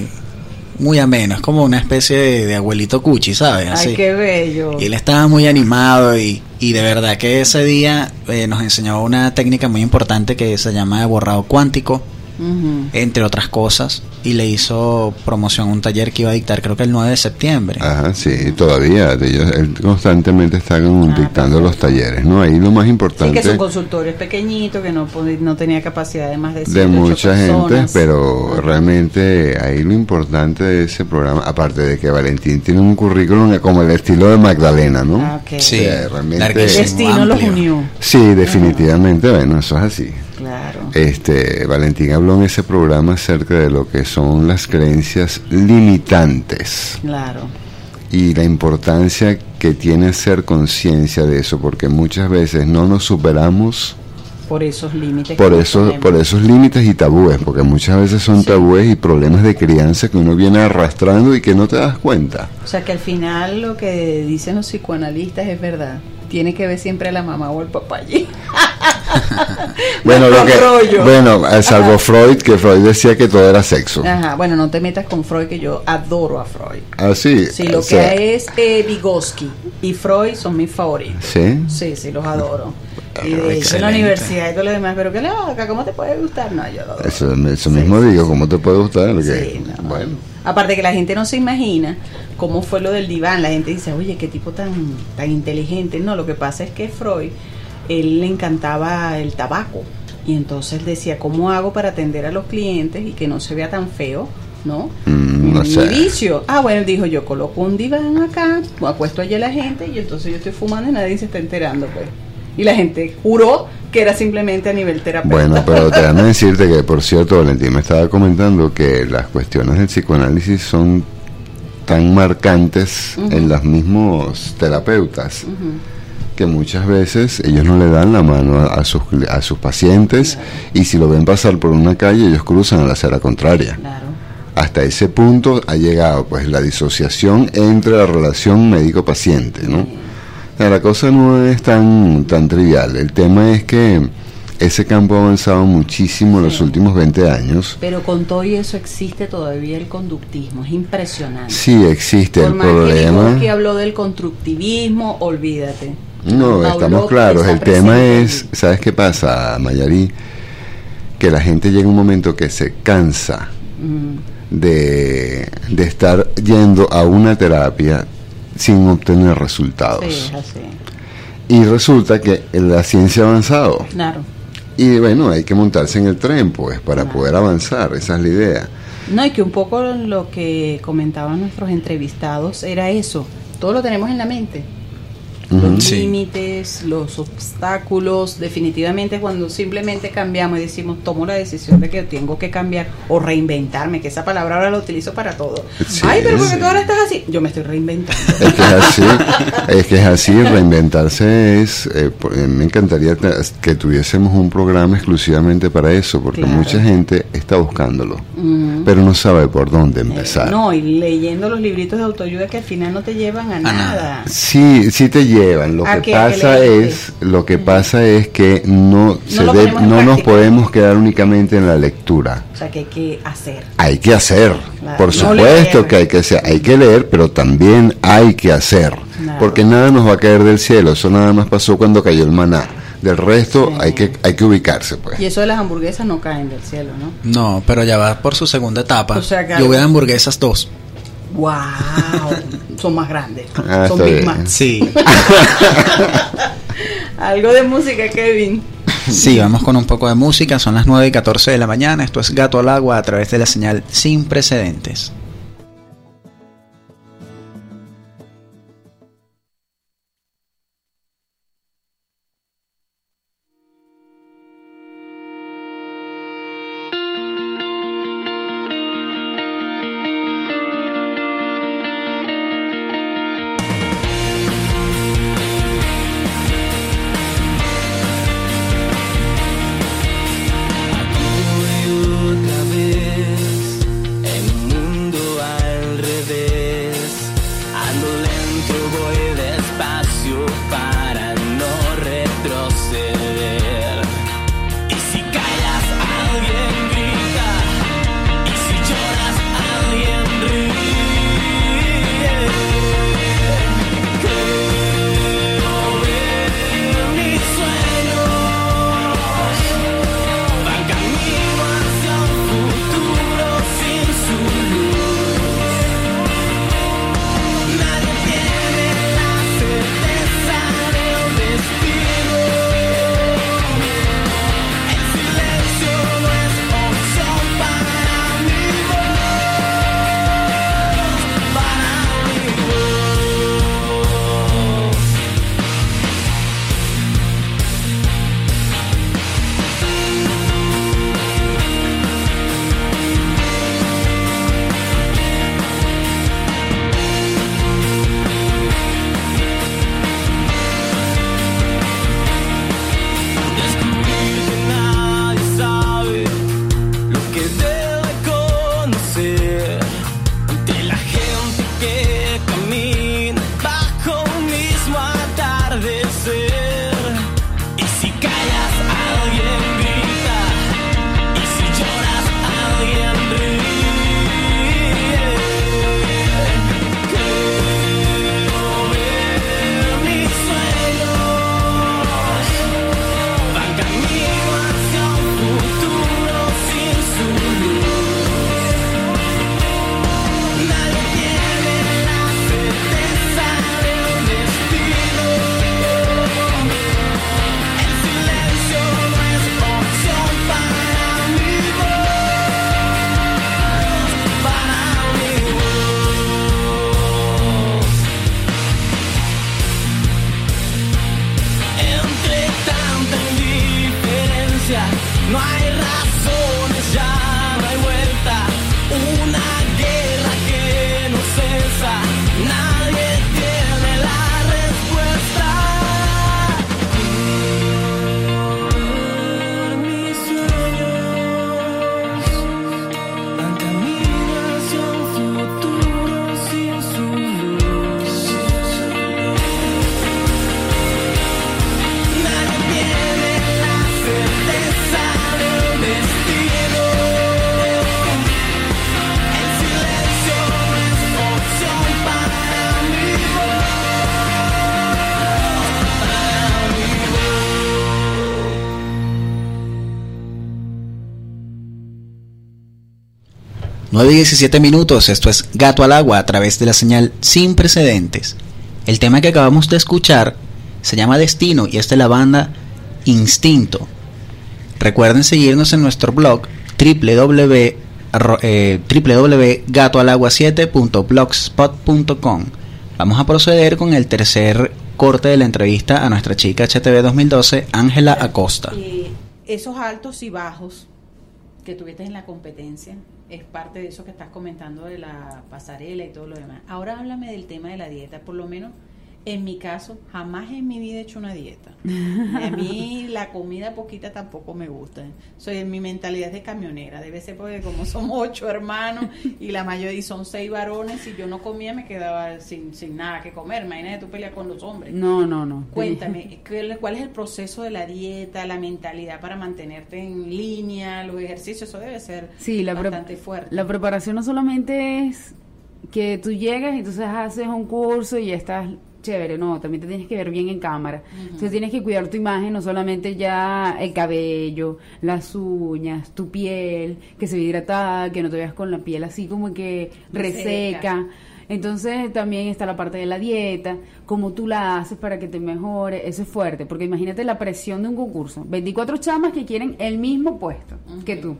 muy ameno, es como una especie de abuelito cuchi, ¿sabes? Así. Ay, qué bello. Y él estaba muy animado y de verdad que ese día nos enseñó una técnica muy importante que se llama borrado cuántico, Ujú. entre otras cosas, y le hizo promoción a un taller que iba a dictar creo que el 9 de septiembre. Ajá, sí, todavía. Él constantemente está dictando los talleres, ¿no? Ahí lo más Sí, importante que son consultorios pequeñitos, que no tenía capacidad de más de de 7, 8 mucha gente, personas. pero realmente ahí lo importante de ese programa, aparte de que Valentín tiene un currículum como el estilo de Magdalena, ¿no? Ah, ok. Sí, O sea, realmente- El larguísimo, destino los amplio. unió. Sí, definitivamente, bueno, eso es así. Claro. Valentín habló en ese programa acerca de lo que son las creencias limitantes Claro. y la importancia que tiene hacer conciencia de eso, porque muchas veces no nos superamos Por esos límites. por que nos ponemos. esos límites y tabúes, porque muchas veces son tabúes y problemas de crianza que uno viene arrastrando y que no te das cuenta. O sea que al final lo que dicen los psicoanalistas es verdad. Tiene que ver siempre a la mamá o el papá allí. Bueno, rollo. salvo Freud, que Freud decía que todo era sexo. Ajá, bueno, no te metas con Freud, que yo adoro a Freud. Así. Sí, lo que es Vygotsky y Freud son mis favoritos. Sí. Sí, los adoro. Y de hecho en la Excelente. universidad y todo lo demás, pero qué loca, ¿cómo te puede gustar? No, yo lo adoro. Eso mismo digo, ¿cómo te puede gustar? Sí, no. Bueno. Aparte que la gente no se imagina cómo fue lo del diván. La gente dice, oye, qué tipo tan inteligente. No, lo que pasa es que Freud, él le encantaba el tabaco. Y entonces decía, ¿cómo hago para atender a los clientes y que no se vea tan feo? ¿No? No Mi sé. vicio. Ah, bueno, él dijo, yo coloco un diván acá, acuesto allí a la gente y entonces yo estoy fumando y nadie se está enterando, pues. Y la gente juró que era simplemente a nivel terapeuta. Bueno, pero déjame decirte que, por cierto, Valentín me estaba comentando que las cuestiones del psicoanálisis son tan marcantes en los mismos terapeutas, que muchas veces ellos no le dan la mano a sus pacientes, y si lo ven pasar por una calle, ellos cruzan a la acera contraria. Claro. Hasta ese punto ha llegado pues la disociación entre la relación médico-paciente, ¿no? O sea, la cosa no es tan trivial. El tema es que ese campo ha avanzado muchísimo en los últimos 20 años. Pero con todo y eso existe todavía el conductismo, es impresionante. Sí, existe. Por El más problema... que habló del constructivismo, olvídate. No, estamos claros. El tema es, ¿sabes qué pasa, Mayari? Que la gente llega un momento que se cansa de estar yendo a una terapia sin obtener resultados. Sí, es así. Y resulta que la ciencia ha avanzado. Claro. Y bueno, hay que montarse en el tren, pues, para poder avanzar. Esa es la idea. No, y que un poco lo que comentaban nuestros entrevistados era eso. Todo lo tenemos en la mente. Los límites, los obstáculos, definitivamente cuando simplemente cambiamos y decimos, tomo la decisión de que tengo que cambiar o reinventarme, que esa palabra ahora la utilizo para todo. Sí, ay, pero porque tú ahora estás así, yo me estoy reinventando. Es que es así, reinventarse es, me encantaría que tuviésemos un programa exclusivamente para eso, porque mucha gente está buscándolo, pero no sabe por dónde empezar. No, y leyendo los libritos de autoayuda que al final no te llevan a nada. Sí, sí te llevan. Lo que pasa es que no nos podemos quedar únicamente en la lectura. O sea, que hay que hacer. Hay que hacer. Claro. Por supuesto que hay que hacer. Hay que leer, pero también hay que hacer. Claro. Porque nada nos va a caer del cielo. Eso nada más pasó cuando cayó el maná. Del resto hay que ubicarse, pues. Y eso de las hamburguesas no caen del cielo, ¿no? No, pero ya va por su segunda etapa. O sea, yo voy a hamburguesas 2. ¡Wow! Son más grandes. Ah, son Big Mac. Sí. Algo de música, Kevin. Sí, vamos con un poco de música. Son las 9:14 de la mañana. Esto es Gato al Agua a través de la señal Sin Precedentes. Nadie tiene la respuesta. 9:17, esto es Gato al Agua a través de la señal Sin Precedentes. El tema que acabamos de escuchar se llama Destino y es de la banda Instinto. Recuerden seguirnos en nuestro blog www.gatoalagua7.blogspot.com. Vamos a proceder con el tercer corte de la entrevista a nuestra chica HTV 2012, Ángela Acosta. Esos altos y bajos que tuviste en la competencia es parte de eso que estás comentando de la pasarela y todo lo demás. Ahora háblame del tema de la dieta. Por lo menos en mi caso, jamás en mi vida he hecho una dieta. A mí la comida poquita tampoco me gusta. Mi mentalidad es de camionera. Debe ser porque como somos 8 hermanos y la mayoría y son 6 varones, si yo no comía me quedaba sin nada que comer. Imagínate tú peleas con los hombres. No. Cuéntame, ¿cuál es el proceso de la dieta, la mentalidad para mantenerte en línea, los ejercicios? Eso debe ser bastante fuerte. La preparación no solamente es que tú llegas y entonces haces un curso y ya estás chévere, no, también te tienes que ver bien en cámara. Entonces tienes que cuidar tu imagen, no solamente ya el cabello, las uñas, tu piel, que se ve hidratada, que no te veas con la piel así como que reseca. Entonces también está la parte de la dieta, cómo tú la haces para que te mejore. Eso es fuerte, porque imagínate la presión de un concurso. 24 chamas que quieren el mismo puesto que tú.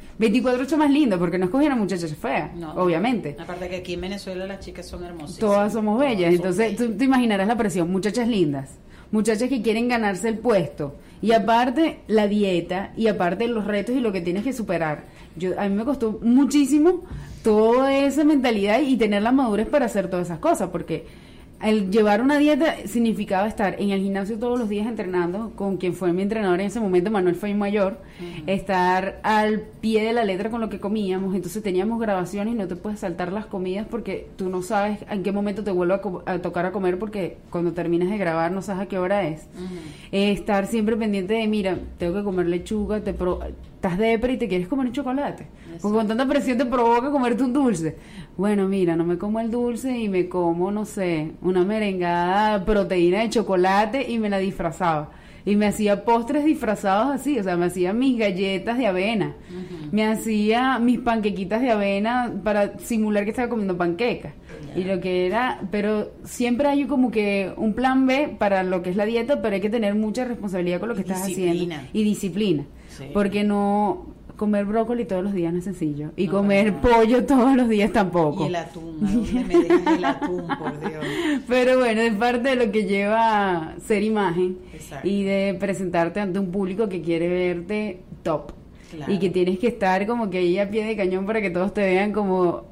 24 chamas lindas, porque no escogieron muchachas feas, obviamente. Aparte que aquí en Venezuela las chicas son hermosísimas. Todas somos bellas, entonces tú te imaginarás la presión. Muchachas lindas, muchachas que quieren ganarse el puesto. Y aparte la dieta, y aparte los retos y lo que tienes que superar. A mí me costó muchísimo toda esa mentalidad y tener la madurez para hacer todas esas cosas, porque el llevar una dieta significaba estar en el gimnasio todos los días entrenando con quien fue mi entrenador en ese momento, Manuel Fay Mayor, estar al pie de la letra con lo que comíamos. Entonces teníamos grabaciones y no te puedes saltar las comidas porque tú no sabes en qué momento te vuelve a tocar a comer, porque cuando terminas de grabar no sabes a qué hora es. Estar siempre pendiente de, mira, tengo que comer lechuga, estás depre y te quieres comer un chocolate. Porque con tanta presión te provoca comerte un dulce. Bueno, mira, no me como el dulce y me como, no sé, una merengada proteína de chocolate y me la disfrazaba. Y me hacía postres disfrazados así, o sea, me hacía mis galletas de avena, me hacía mis panquequitas de avena para simular que estaba comiendo panquecas. Y lo que era, pero siempre hay como que un plan B para lo que es la dieta, pero hay que tener mucha responsabilidad con lo que estás haciendo. Y disciplina. Sí. Porque no comer brócoli todos los días no es sencillo. Y comer pollo todos los días tampoco. Y el atún, ¿a dónde me dejas el atún, por Dios? Pero bueno, es parte de lo que lleva ser imagen. Exacto. Y de presentarte ante un público que quiere verte top. Claro. Y que tienes que estar como que ahí a pie de cañón para que todos te vean como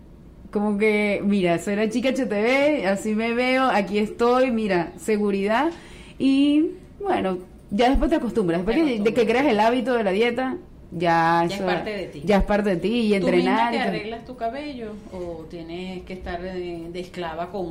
que, mira, soy la chica HTV, así me veo, aquí estoy, mira, seguridad. Y bueno, ya después te acostumbras. Después de que creas el hábito de la dieta, ya es parte de ti. Ya es parte de ti y entrenar. ¿Tú misma te arreglas tu cabello o tienes que estar de esclava con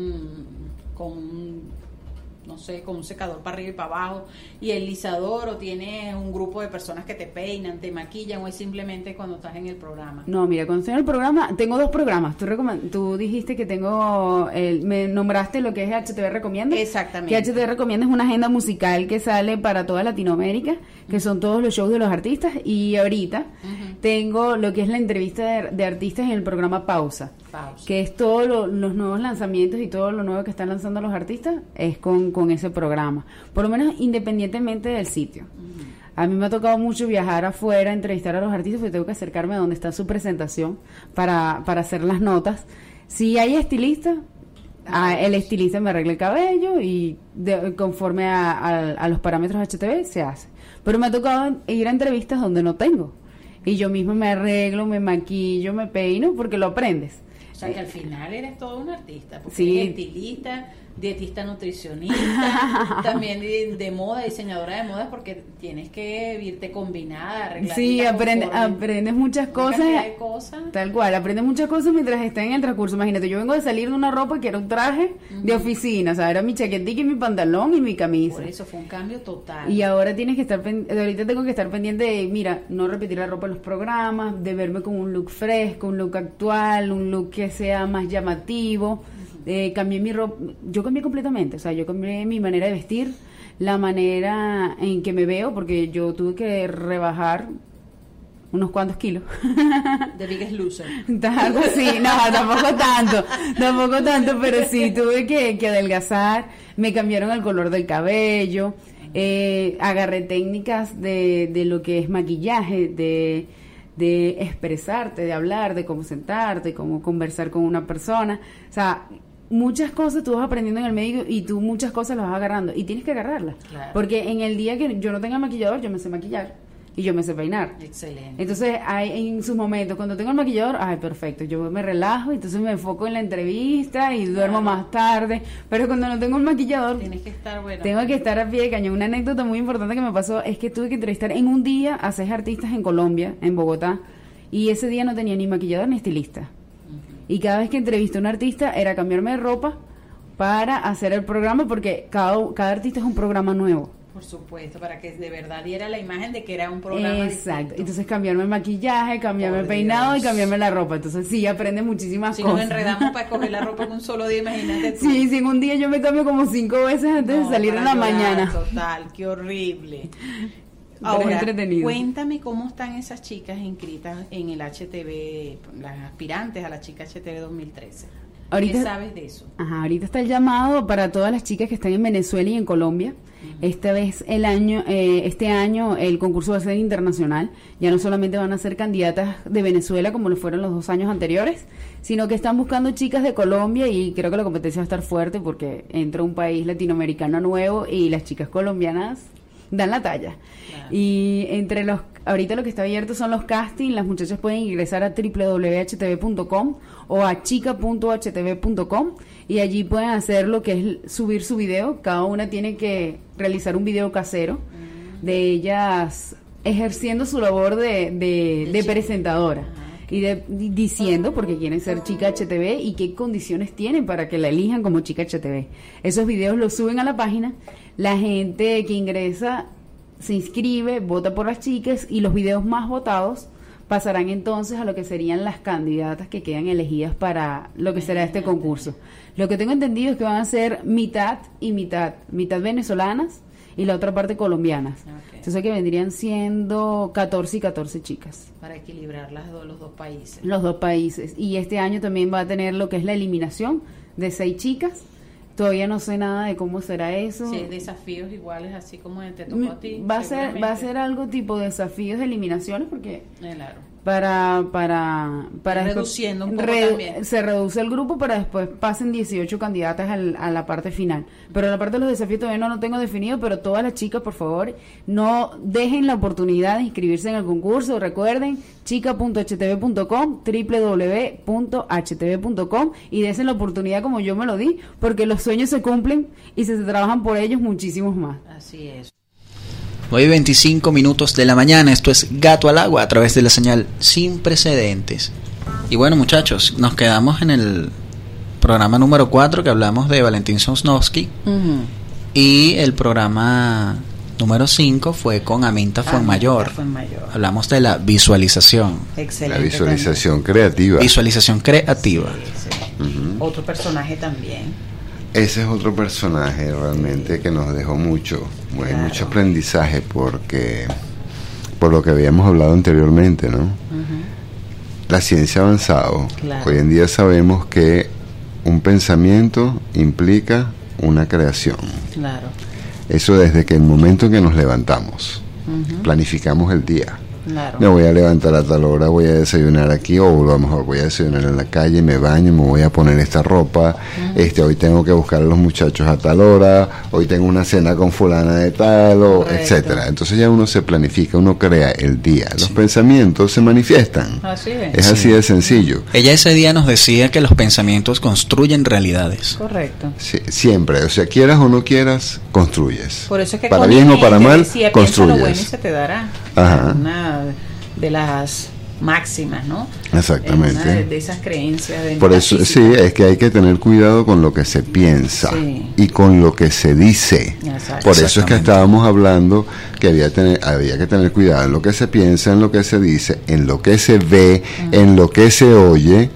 un no sé, con un secador para arriba y para abajo y el lisador, o tienes un grupo de personas que te peinan, te maquillan, o es simplemente cuando estás en el programa? No, mira, cuando estoy en el programa, tengo 2 programas. Tú dijiste que me nombraste lo que es HTV Recomienda. Exactamente. Que HTV Recomienda es una agenda musical que sale para toda Latinoamérica, que son todos los shows de los artistas, y ahorita tengo lo que es la entrevista de artistas en el programa Pausa. Que es todos los nuevos lanzamientos y todo lo nuevo que están lanzando los artistas es con ese programa, por lo menos independientemente del sitio. A mí me ha tocado mucho viajar afuera, entrevistar a los artistas, porque tengo que acercarme a donde está su presentación para hacer las notas. Si hay estilista, el estilista me arregla el cabello y conforme a los parámetros HTV se hace. Pero me ha tocado ir a entrevistas donde no tengo y yo misma me arreglo, me maquillo, me peino, porque lo aprendes. O sea, que al final eres todo un artista, porque eres estilista, dietista, nutricionista, también de moda, diseñadora de modas, porque tienes que irte combinada, arreglar. Sí, aprendes muchas cosas, tal cual, aprendes muchas cosas mientras estás en el transcurso. Imagínate, yo vengo de salir de una ropa que era un traje de oficina, o sea, era mi chaquetita y mi pantalón y mi camisa. Por eso fue un cambio total. Y ahora tienes que ahorita tengo que estar pendiente de, mira, no repetir la ropa en los programas, de verme con un look fresco, un look actual, un look que sea más llamativo. Cambié mi ropa, yo cambié completamente, o sea, yo cambié mi manera de vestir, la manera en que me veo, porque yo tuve que rebajar unos cuantos kilos. The Biggest Loser. Algo así, no, tampoco tanto, pero sí tuve que adelgazar, me cambiaron el color del cabello, agarré técnicas de lo que es maquillaje, de expresarte, de hablar, de cómo sentarte, cómo conversar con una persona, o sea, muchas cosas tú vas aprendiendo en el medio y tú muchas cosas las vas agarrando y tienes que agarrarlas, Claro. porque en el día que yo no tenga maquillador, yo me sé maquillar. Y yo me sé peinar. Excelente. Entonces, hay en sus momentos, cuando tengo el maquillador, ay, perfecto, yo me relajo, entonces me enfoco en la entrevista y duermo más tarde. Pero cuando no tengo el maquillador, Tienes que estar bueno. tengo que estar a pie de cañón. Una anécdota muy importante que me pasó es que tuve que entrevistar en un día a 6 artistas en Colombia, en Bogotá, y ese día no tenía ni maquillador ni estilista. Y cada vez que entrevisté a un artista era cambiarme de ropa para hacer el programa, porque cada artista es un programa nuevo. Por supuesto, para que de verdad diera la imagen de que era un programa Exacto, distinto. entonces cambiarme el maquillaje, cambiarme el Por peinado Dios. y cambiarme la ropa. Entonces sí, aprende muchísimas Si cosas. nos enredamos para escoger la ropa en un solo día, imagínate tú. Sí, en un día yo me cambio como 5 veces antes No, de salir en para la llorar, mañana. Total, qué horrible. Pero es Ahora, entretenido. cuéntame cómo están esas chicas inscritas en el HTV, las aspirantes a la chica HTV 2013. Ahorita- ¿Qué sabes de eso? Ajá, ahorita está el llamado para todas las chicas que están en Venezuela y en Colombia. Esta vez este año el concurso va a ser internacional. Ya no solamente van a ser candidatas de Venezuela como lo fueron los 2 años anteriores, sino que están buscando chicas de Colombia y creo que la competencia va a estar fuerte porque entra un país latinoamericano nuevo y las chicas colombianas dan la talla. Claro. Y ahorita lo que está abierto son los castings. Las muchachas pueden ingresar a www.htv.com o a chica.htv.com y allí pueden hacer lo que es subir su video. Cada una tiene que realizar un video casero de ellas ejerciendo su labor de presentadora y diciendo porque quieren ser chica HTV y qué condiciones tienen para que la elijan como chica HTV. Esos videos los suben a la página, la gente que ingresa se inscribe, vota por las chicas y los videos más votados pasarán entonces a lo que serían las candidatas que quedan elegidas para lo que será este concurso. Lo que tengo entendido es que van a ser mitad y mitad venezolanas y la otra parte colombianas. Ok. Entonces que vendrían siendo 14 y 14 chicas. Para equilibrar los dos países. Los 2 países. Y este año también va a tener lo que es la eliminación de 6 chicas. Todavía no sé nada de cómo será eso. Si hay desafíos iguales, así como te tocó a ti. Va a ser seguramente. algo tipo de desafíos de eliminaciones porque Claro. para Reduciendo un poco también. se reduce el grupo para después pasen 18 candidatas a la parte final. Pero la parte de los desafíos todavía no lo tengo definido, pero todas las chicas, por favor, no dejen la oportunidad de inscribirse en el concurso. Recuerden, chica.htv.com, www.htv.com y desen la oportunidad como yo me lo di, porque los sueños se cumplen y se trabajan por ellos muchísimos más. Así es. Hoy 25 minutos de la mañana, esto es Gato al Agua a través de la señal Sin Precedentes. Y bueno muchachos, nos quedamos en el programa número 4 que hablamos de Valentín Sosnovsky y el programa número 5 fue con Aminta Fuenmayor. Hablamos de la visualización. Excelente. La visualización creativa. Visualización creativa. Otro personaje también. Ese es otro personaje realmente que nos dejó mucho mucho aprendizaje porque por lo que habíamos hablado anteriormente, ¿no? La ciencia ha avanzado. Claro. Hoy en día sabemos que un pensamiento implica una creación. Claro. Eso desde que el momento en que nos levantamos, planificamos el día. Claro. Me voy a levantar a tal hora, voy a desayunar aquí, o a lo mejor voy a desayunar en la calle, me baño, me voy a poner esta ropa, hoy tengo que buscar a los muchachos a tal hora, hoy tengo una cena con fulana de tal, o Correcto. etcétera. Entonces ya uno se planifica, uno crea el día. Los pensamientos se manifiestan. Así es. Es así de sencillo. Ella ese día nos decía que los pensamientos construyen realidades. Correcto. Sí, siempre, o sea, quieras o no quieras, construyes. Por eso es que para con bien o Nietzsche para mal, decía, piensa lo bueno y construyes. se te dará. Ajá. Una de las máximas, ¿no? Exactamente. Una de esas creencias de Por eso, sí, metafísica. es que hay que tener cuidado con lo que se piensa Sí. y con lo que se dice. Exacto. Por eso es que Exactamente. estábamos hablando que había que tener cuidado en lo que se piensa, en lo que se dice, en lo que se ve, en lo que se oye,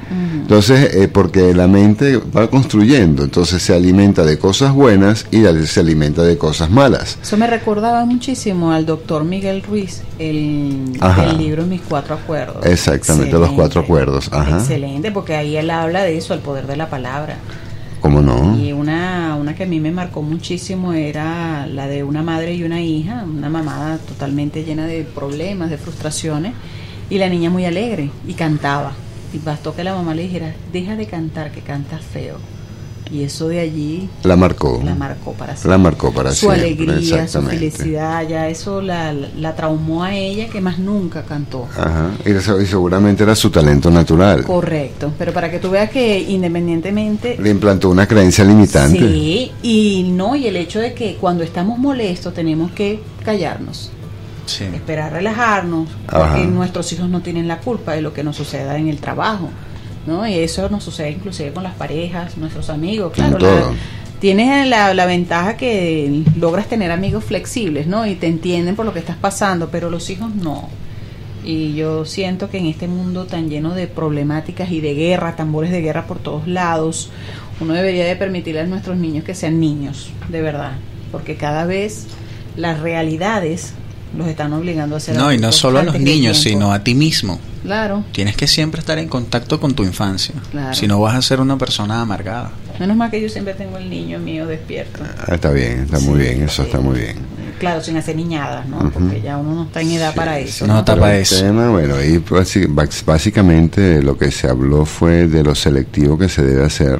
Entonces, porque la mente va construyendo, entonces se alimenta de cosas buenas y se alimenta de cosas malas. Eso me recordaba muchísimo al doctor Miguel Ruiz, el libro Mis Cuatro Acuerdos. Exactamente, los 4 acuerdos. Ajá. Excelente, porque ahí él habla de eso, el poder de la palabra. ¿Cómo no? Y una que a mí me marcó muchísimo era la de una madre y una hija, una mamá totalmente llena de problemas, de frustraciones, y la niña muy alegre, y cantaba. Y bastó que la mamá le dijera, deja de cantar, que cantas feo. Y eso de allí La marcó. para siempre. La marcó para Su siempre. alegría, su Exactamente. felicidad, ya eso la traumó a ella, que más nunca cantó. Ajá. Y seguramente era su talento natural. Correcto, pero para que tú veas que independientemente... Le implantó una creencia limitante. Sí, y el hecho de que cuando estamos molestos tenemos que callarnos, Sí. esperar relajarnos, Ajá. porque nuestros hijos no tienen la culpa de lo que nos suceda en el trabajo, ¿no? Y eso nos sucede inclusive con las parejas, nuestros amigos, claro. todo. Tienes la ventaja que logras tener amigos flexibles, ¿no? Y te entienden por lo que estás pasando, pero los hijos no. Y yo siento que en este mundo tan lleno de problemáticas y de guerra, tambores de guerra por todos lados, uno debería de permitirle a nuestros niños que sean niños, de verdad, porque cada vez las realidades los están obligando a ser No, y no adultos solo a los antes que el niños, tiempo. sino a ti mismo. Claro, Tienes que siempre estar en contacto con tu infancia. Claro. Si no vas a ser una persona amargada. menos mal que yo siempre tengo el niño mío despierto. Está bien, está muy bien, eso Sí. está muy bien. Claro, sin hacer niñadas, ¿no? Ujú. Porque ya uno no está en edad para eso. No, está Pero para el eso. tema, bueno, y básicamente lo que se habló fue de lo selectivo que se debe hacer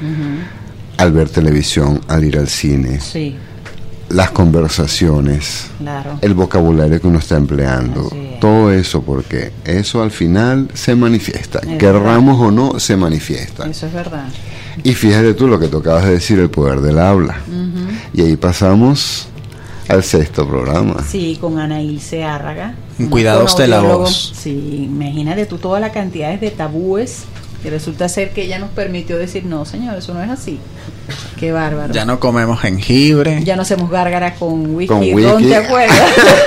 al ver televisión, al ir al cine, Sí, las conversaciones, claro. el vocabulario que uno está empleando, Así es. todo eso, porque eso al final se manifiesta, Es querramos o no, se manifiesta. Eso es verdad. Y fíjate tú lo que tú acabas de decir, el poder del habla. Y ahí pasamos al 6º programa. Sí, con Anaílse Árraga. Cuidados de la fonoaudiólogo. voz. Sí, imagínate tú todas las cantidades de tabúes que resulta ser que ella nos permitió decir, no, señor, eso no es así. Qué bárbaro. Ya no comemos jengibre. Ya no hacemos gárgaras con whisky, Con ron, whisky. ¿te acuerdas?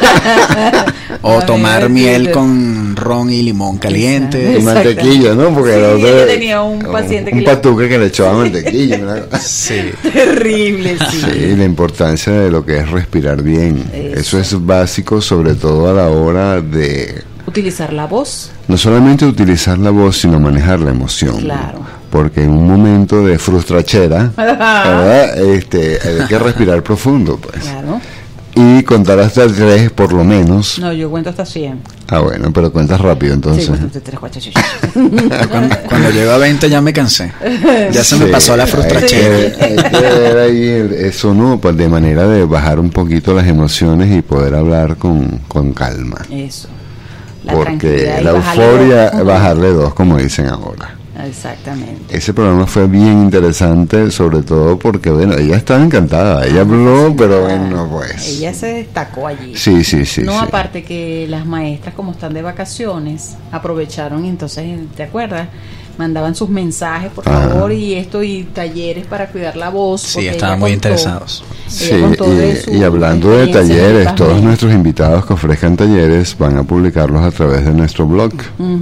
O tomar Imagínate. miel con ron y limón caliente. Y Exacto. mantequilla, ¿no? Porque Sí, el otro- ella tenía un paciente que un le- patuque que le echaba mantequilla. ¿no? Sí. Terrible, sí. Sí, la importancia de lo que es respirar bien. Eso. Eso es básico, sobre todo a la hora de Utilizar la voz. no solamente utilizar la voz, sino manejar la emoción. Claro. Porque en un momento de frustrachera, ¿verdad? Hay que respirar profundo, pues. Claro. Y contar hasta el 3 por lo menos. No, yo cuento hasta 100. Ah, bueno, pero cuentas rápido Sí, entonces. cuento hasta 3, 4, 6. Cuando llego a 20 ya me cansé. Ya se me Sí, pasó la hay frustrachera. que ver ahí eso, ¿no? Pues de manera de bajar un poquito las emociones y poder hablar con calma. Eso. La Porque tranquilidad y la bajarle euforia, dos. bajarle 2, como dicen ahora. Exactamente. Ese programa fue bien interesante, sobre todo porque, bueno, ella estaba encantada. Ella habló, pero bueno, pues. Ella se destacó allí. Sí, sí, sí. No, sí. aparte que las maestras, como están de vacaciones, aprovecharon y entonces, ¿te acuerdas? Mandaban sus mensajes, por Ajá. favor, y esto, y talleres para cuidar la voz. Sí, porque estaban ella muy contó- interesados. Sí, ella contó de su y hablando de experiencia en el talleres, PASME. todos nuestros invitados que ofrezcan talleres van a publicarlos a través de nuestro blog,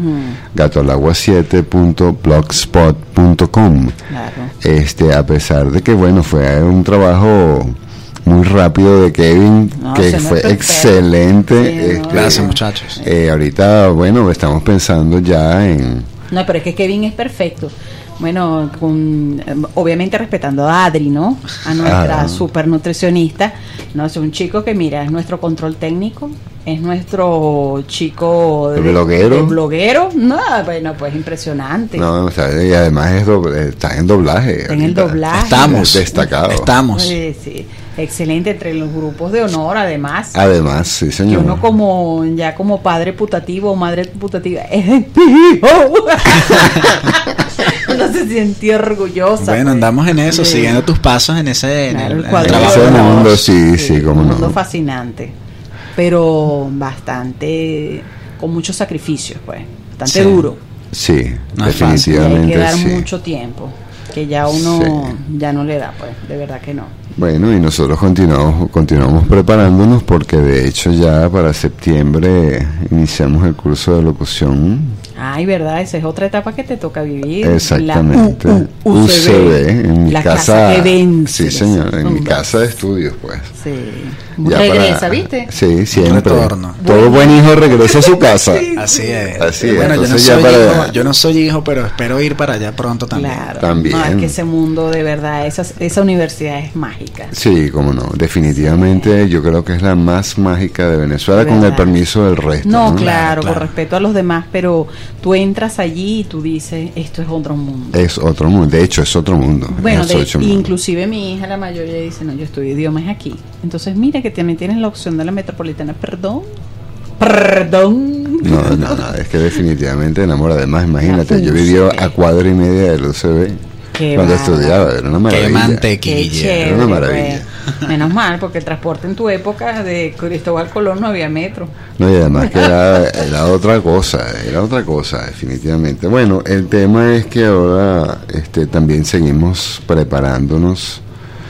gatoalagua7.blogspot.com. Claro. A pesar de que, bueno, fue un trabajo muy rápido de Kevin, No, que se me fue perfecto. excelente. Sí, no. Gracias, muchachos. Ahorita, bueno, estamos pensando ya en... No, pero es que Kevin es perfecto. Bueno, obviamente respetando a Adri, ¿no? A nuestra super nutricionista. No, es un chico que, mira, es nuestro control técnico, es nuestro chico ¿De bloguero? de bloguero. No, bueno, pues impresionante. No, o sea, y además está en doblaje. Está en el ahorita. doblaje. Estamos. Destacado. Estamos. Sí, sí. Excelente, entre los grupos de honor, además. Además, sí, Que señor. uno como padre putativo o madre putativa es de ti, hijo. Uno se siente orgullosa. Bueno, pues. andamos en eso, Sí. siguiendo tus pasos en ese Claro, en el el cuadro trabajo. de Ese honor. mundo, sí, cómo un no. mundo fascinante, pero bastante, con muchos sacrificios, pues, bastante Sí. duro. Sí, No es Y hay definitivamente que dar sí. mucho tiempo, que ya uno ya no le da, pues, de verdad que no. Bueno, y nosotros continuamos preparándonos porque de hecho ya para septiembre iniciamos el curso de locución. Ay, verdad, esa es otra etapa que te toca vivir. Exactamente. La UCB, en mi la casa. que vence. Sí, señor, en mi Hombre. casa de estudios, pues. Sí. Ya Regresa, para- ¿viste? Sí, siempre. retorno. Todo buen hijo regresa a su casa. Así es. Así es, Bueno, entonces ya para- yo no soy hijo, pero espero ir para allá pronto también. Claro. También. No, es que ese mundo, de verdad, esa universidad es mágica. Sí, cómo no. Definitivamente yo creo que es la más mágica de Venezuela, con el ¿Verdad? permiso del resto. No, ¿no? claro, Claro. con respeto a los demás, pero tú entras allí y tú dices, esto es otro mundo. Es otro mundo. De hecho, es otro mundo. Bueno, Es otro mundo. inclusive mi hija, la mayoría dice, no, yo estudio idiomas aquí. Entonces, mira que también tienes la opción de la metropolitana, perdón. No, es que definitivamente enamora. Además, imagínate, yo vivía a cuadra y media del UCB Qué cuando bárbaro. estudiaba, era una maravilla. Qué Qué mantequilla. chévere, Era una maravilla. pues. Menos mal, porque el transporte en tu época de Cristóbal Colón no había metro. No, y además que era otra cosa, definitivamente. Bueno, el tema es que ahora también seguimos preparándonos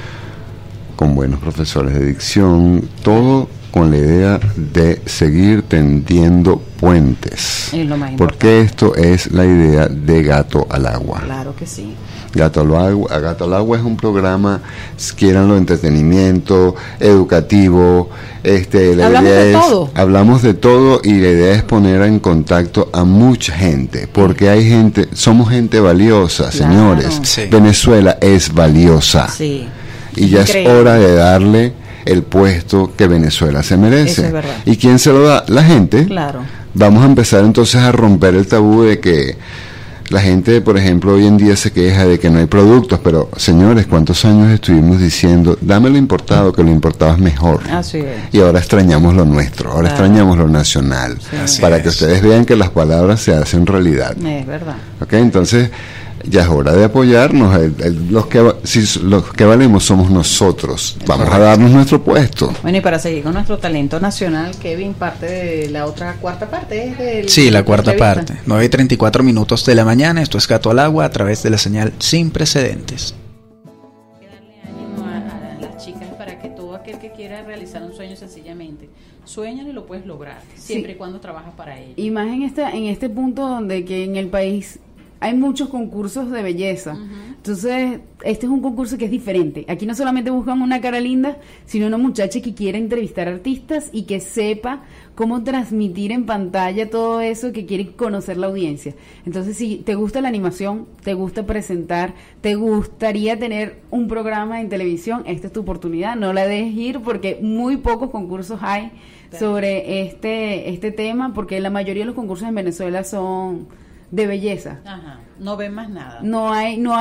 con buenos profesores de dicción, todo con la idea de seguir tendiendo puentes. Es lo más Porque esto es la idea de Gato al Agua. Claro que sí. Gato al Agua es un programa, quieranlo, entretenimiento, educativo. La Hablamos idea de es, todo. hablamos de todo, y la idea es poner en contacto a mucha gente, porque hay gente, somos gente valiosa, Claro. señores. Sí. Venezuela es valiosa, Sí. y ya Increíble. es hora de darle el puesto que Venezuela se merece. Eso es verdad. ¿Y quién se lo da? La gente. Claro. Vamos a empezar entonces a romper el tabú de que la gente, por ejemplo, hoy en día se queja de que no hay productos, pero señores, ¿cuántos años estuvimos diciendo, dame lo importado, que lo importado es mejor? Así es. Y ahora extrañamos lo nuestro, ahora Claro. extrañamos lo nacional, Así para es. que ustedes vean que las palabras se hacen realidad. Es verdad. ¿Ok? Entonces, ya es hora de apoyarnos. Los que valemos somos nosotros. Vamos a darnos nuestro puesto. Bueno, y para seguir con nuestro talento nacional, Kevin, parte de la otra cuarta parte. Sí, la cuarta entrevista. parte. 9:34 de la mañana. Esto es Gato al Agua a través de la señal sin precedentes. Hay que darle ánimo a las chicas para que todo aquel que quiera realizar un sueño sencillamente, sueñalo y lo puedes lograr, siempre y cuando trabajas para ello. Y más en este punto donde que en el país hay muchos concursos de belleza. Entonces, este es un concurso que es diferente. Aquí no solamente buscan una cara linda, sino una muchacha que quiera entrevistar artistas y que sepa cómo transmitir en pantalla todo eso que quiere conocer la audiencia. Entonces, si te gusta la animación, te gusta presentar, te gustaría tener un programa en televisión, esta es tu oportunidad. No la dejes ir, porque muy pocos concursos hay sobre este tema, porque la mayoría de los concursos en Venezuela son de belleza. Ajá, no ven más nada. No,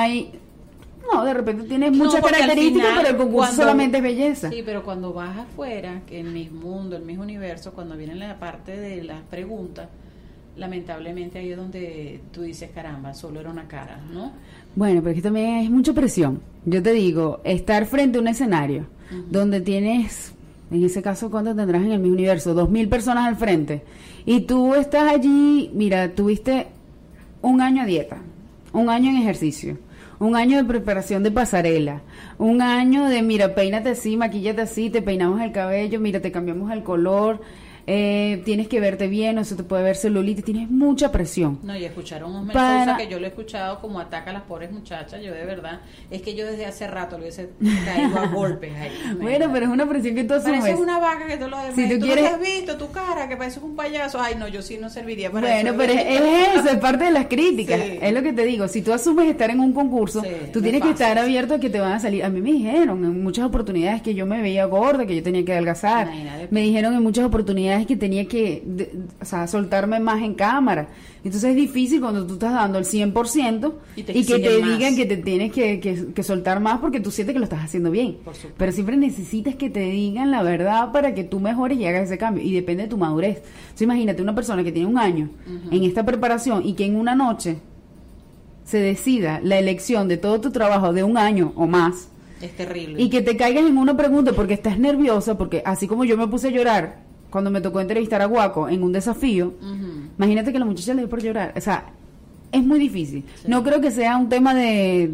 de repente tienes No, muchas porque al características, final, pero el concurso cuando- solamente es belleza. Sí, pero cuando vas afuera, que en mi mundo, en mis universos, cuando viene la parte de las preguntas, lamentablemente ahí es donde tú dices, caramba, solo era una cara, ¿no? Bueno, pero es que también es mucha presión. Yo te digo, estar frente a un escenario donde tienes, en ese caso, ¿cuánto tendrás en el mismo universo? 2.000 personas al frente. Y tú estás allí, mira, tuviste un año a dieta, un año en ejercicio, un año de preparación de pasarela, un año de, mira, peínate así, maquíllate así, te peinamos el cabello, mira, te cambiamos el color, tienes que verte bien, o se te puede ver celulitis, tienes mucha presión. No, y escuchar a un Osmer Para- Sosa, que yo lo he escuchado como ataca a las pobres muchachas, yo de verdad, es que yo desde hace rato le hubiese caído a golpes ahí. Bueno, pero es una presión que tú asumes. Pareces una vaca que tú lo demás. Si tú tú quieres- no te has visto tu cara, que pareces un payaso. Ay, no, yo sí no serviría para Bueno, eso. pero es eso, es parte de las críticas. Sí. Es lo que te digo. Si tú asumes estar en un concurso, Sí, tú no tienes es que fácil. estar abierto a que te van a salir. A mí me dijeron en muchas oportunidades que yo me veía gorda, que yo tenía que adelgazar. Imagínate. Me dijeron en muchas oportunidades que tenía que soltarme más en cámara. Entonces es difícil cuando tú estás dando el 100% Y y, te que te exigen más. digan que te tienes que soltar más porque tú sientes que lo estás haciendo bien. Por supuesto. Pero siempre necesitas que te digan la verdad para que tú mejores y hagas ese cambio. Y depende de tu madurez. Entonces imagínate una persona que tiene un año en esta preparación y que en una noche se decida la elección de todo tu trabajo de un año o más Es terrible. y que te caigas en una pregunta porque estás nerviosa, porque así como yo me puse a llorar cuando me tocó entrevistar a Guaco en un desafío, imagínate que la muchacha le dio por llorar. O sea, es muy difícil. No creo que sea un tema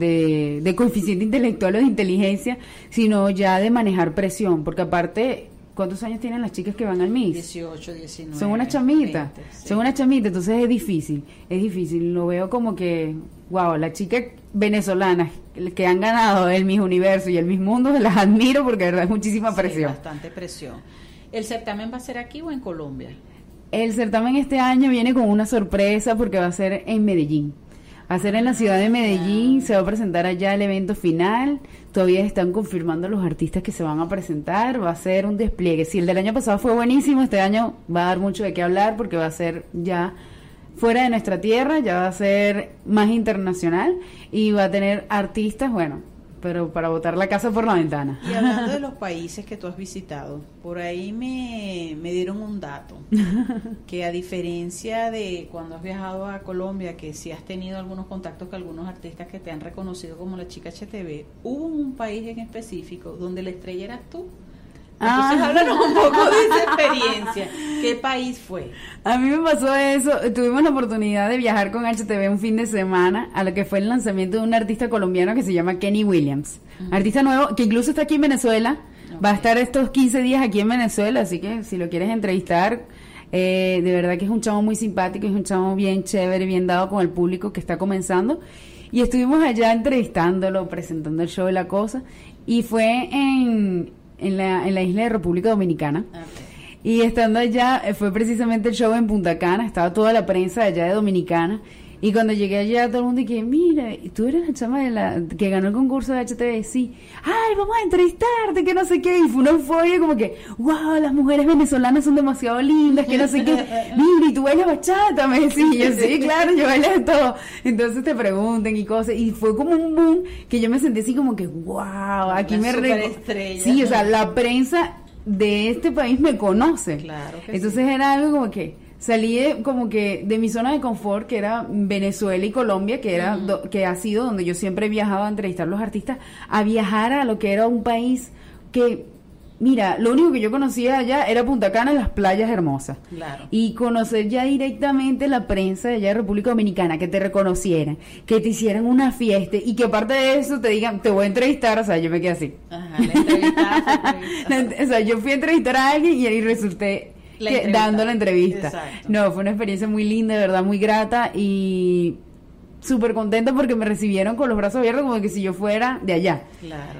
de coeficiente intelectual o de inteligencia, sino ya de manejar presión, porque aparte ¿cuántos años tienen las chicas que van al Miss? 18, 19. Son una chamita, 20, sí. son una chamita, entonces es difícil, lo veo como que, wow, las chicas venezolanas que han ganado el Miss Universo y el Miss Mundo, las admiro porque de verdad es muchísima Sí, presión. bastante presión. ¿El certamen va a ser aquí o en Colombia? El certamen este año viene con una sorpresa porque va a ser en Medellín. Va a ser en la ciudad de Medellín, se va a presentar allá el evento final. Todavía están confirmando los artistas que se van a presentar. Va a ser un despliegue. Si el del año pasado fue buenísimo, este año va a dar mucho de qué hablar porque va a ser ya fuera de nuestra tierra, ya va a ser más internacional y va a tener artistas, bueno, pero para botar la casa por la ventana. Y hablando de los países que tú has visitado, por ahí me dieron un dato, que a diferencia de cuando has viajado a Colombia, que sí has tenido algunos contactos con algunos artistas que te han reconocido como la chica HTV, hubo un país en específico donde la estrella eras tú. Entonces háblanos un poco de esa experiencia. ¿Qué país fue? A mí me pasó eso, tuvimos la oportunidad de viajar con HTV un fin de semana a lo que fue el lanzamiento de un artista colombiano que se llama Kenny Williams, artista nuevo que incluso está aquí en Venezuela, va a estar estos 15 días aquí en Venezuela, así que si lo quieres entrevistar, de verdad que es un chavo muy simpático, es un chavo bien chévere, bien dado con el público que está comenzando, y estuvimos allá entrevistándolo, presentando el show y la cosa, y fue en la isla de República Dominicana. Okay. Y estando allá, fue precisamente el show en Punta Cana, estaba toda la prensa de allá de Dominicana, y cuando llegué allá todo el mundo dije, mira, tú eres la chama que ganó el concurso de HTV, sí, ay, vamos a entrevistarte, que no sé qué, y fue una euforia como que, wow, las mujeres venezolanas son demasiado lindas, que no sé qué, mira, y tú bailas bachata, me decía, y yo, sí, claro, yo bailo de todo, entonces te preguntan y cosas, y fue como un boom, que yo me sentí así como que, wow, aquí Una me superestrella. sí, o sea, la prensa de este país me conoce. Claro que entonces sí. era algo como que salí como que de mi zona de confort, que era Venezuela y Colombia, que era que ha sido donde yo siempre he viajado a entrevistar a los artistas, a viajar a lo que era un país que, mira, lo único que yo conocía allá era Punta Cana, las playas hermosas. Claro. Y conocer ya directamente la prensa de allá de República Dominicana, que te reconocieran, que te hicieran una fiesta y que aparte de eso te digan, te voy a entrevistar, o sea, yo me quedé así. Ajá, la entrevistaste. O sea, yo fui a entrevistar a alguien y resulté dando la entrevista. Exacto. No, fue una experiencia muy linda, de verdad, muy grata y súper contenta porque me recibieron con los brazos abiertos como que si yo fuera de allá. Claro.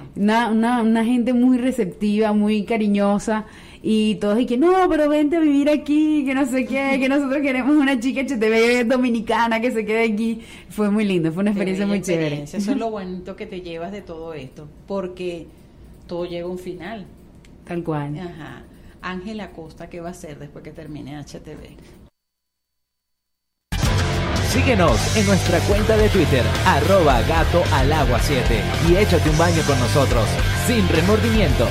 Una gente muy receptiva, muy cariñosa y todos y que no, pero vente a vivir aquí, que no sé qué, que nosotros queremos una chica HTV dominicana que se quede aquí. Fue muy lindo, fue una experiencia muy chévere. Eso es lo bonito que te llevas de todo esto, porque todo llega a un final. Tal cual. Ajá. Ángela Costa, ¿qué va a hacer después que termine HTV? Síguenos en nuestra cuenta de Twitter, @gatoalagua7 y échate un baño con nosotros, sin remordimiento.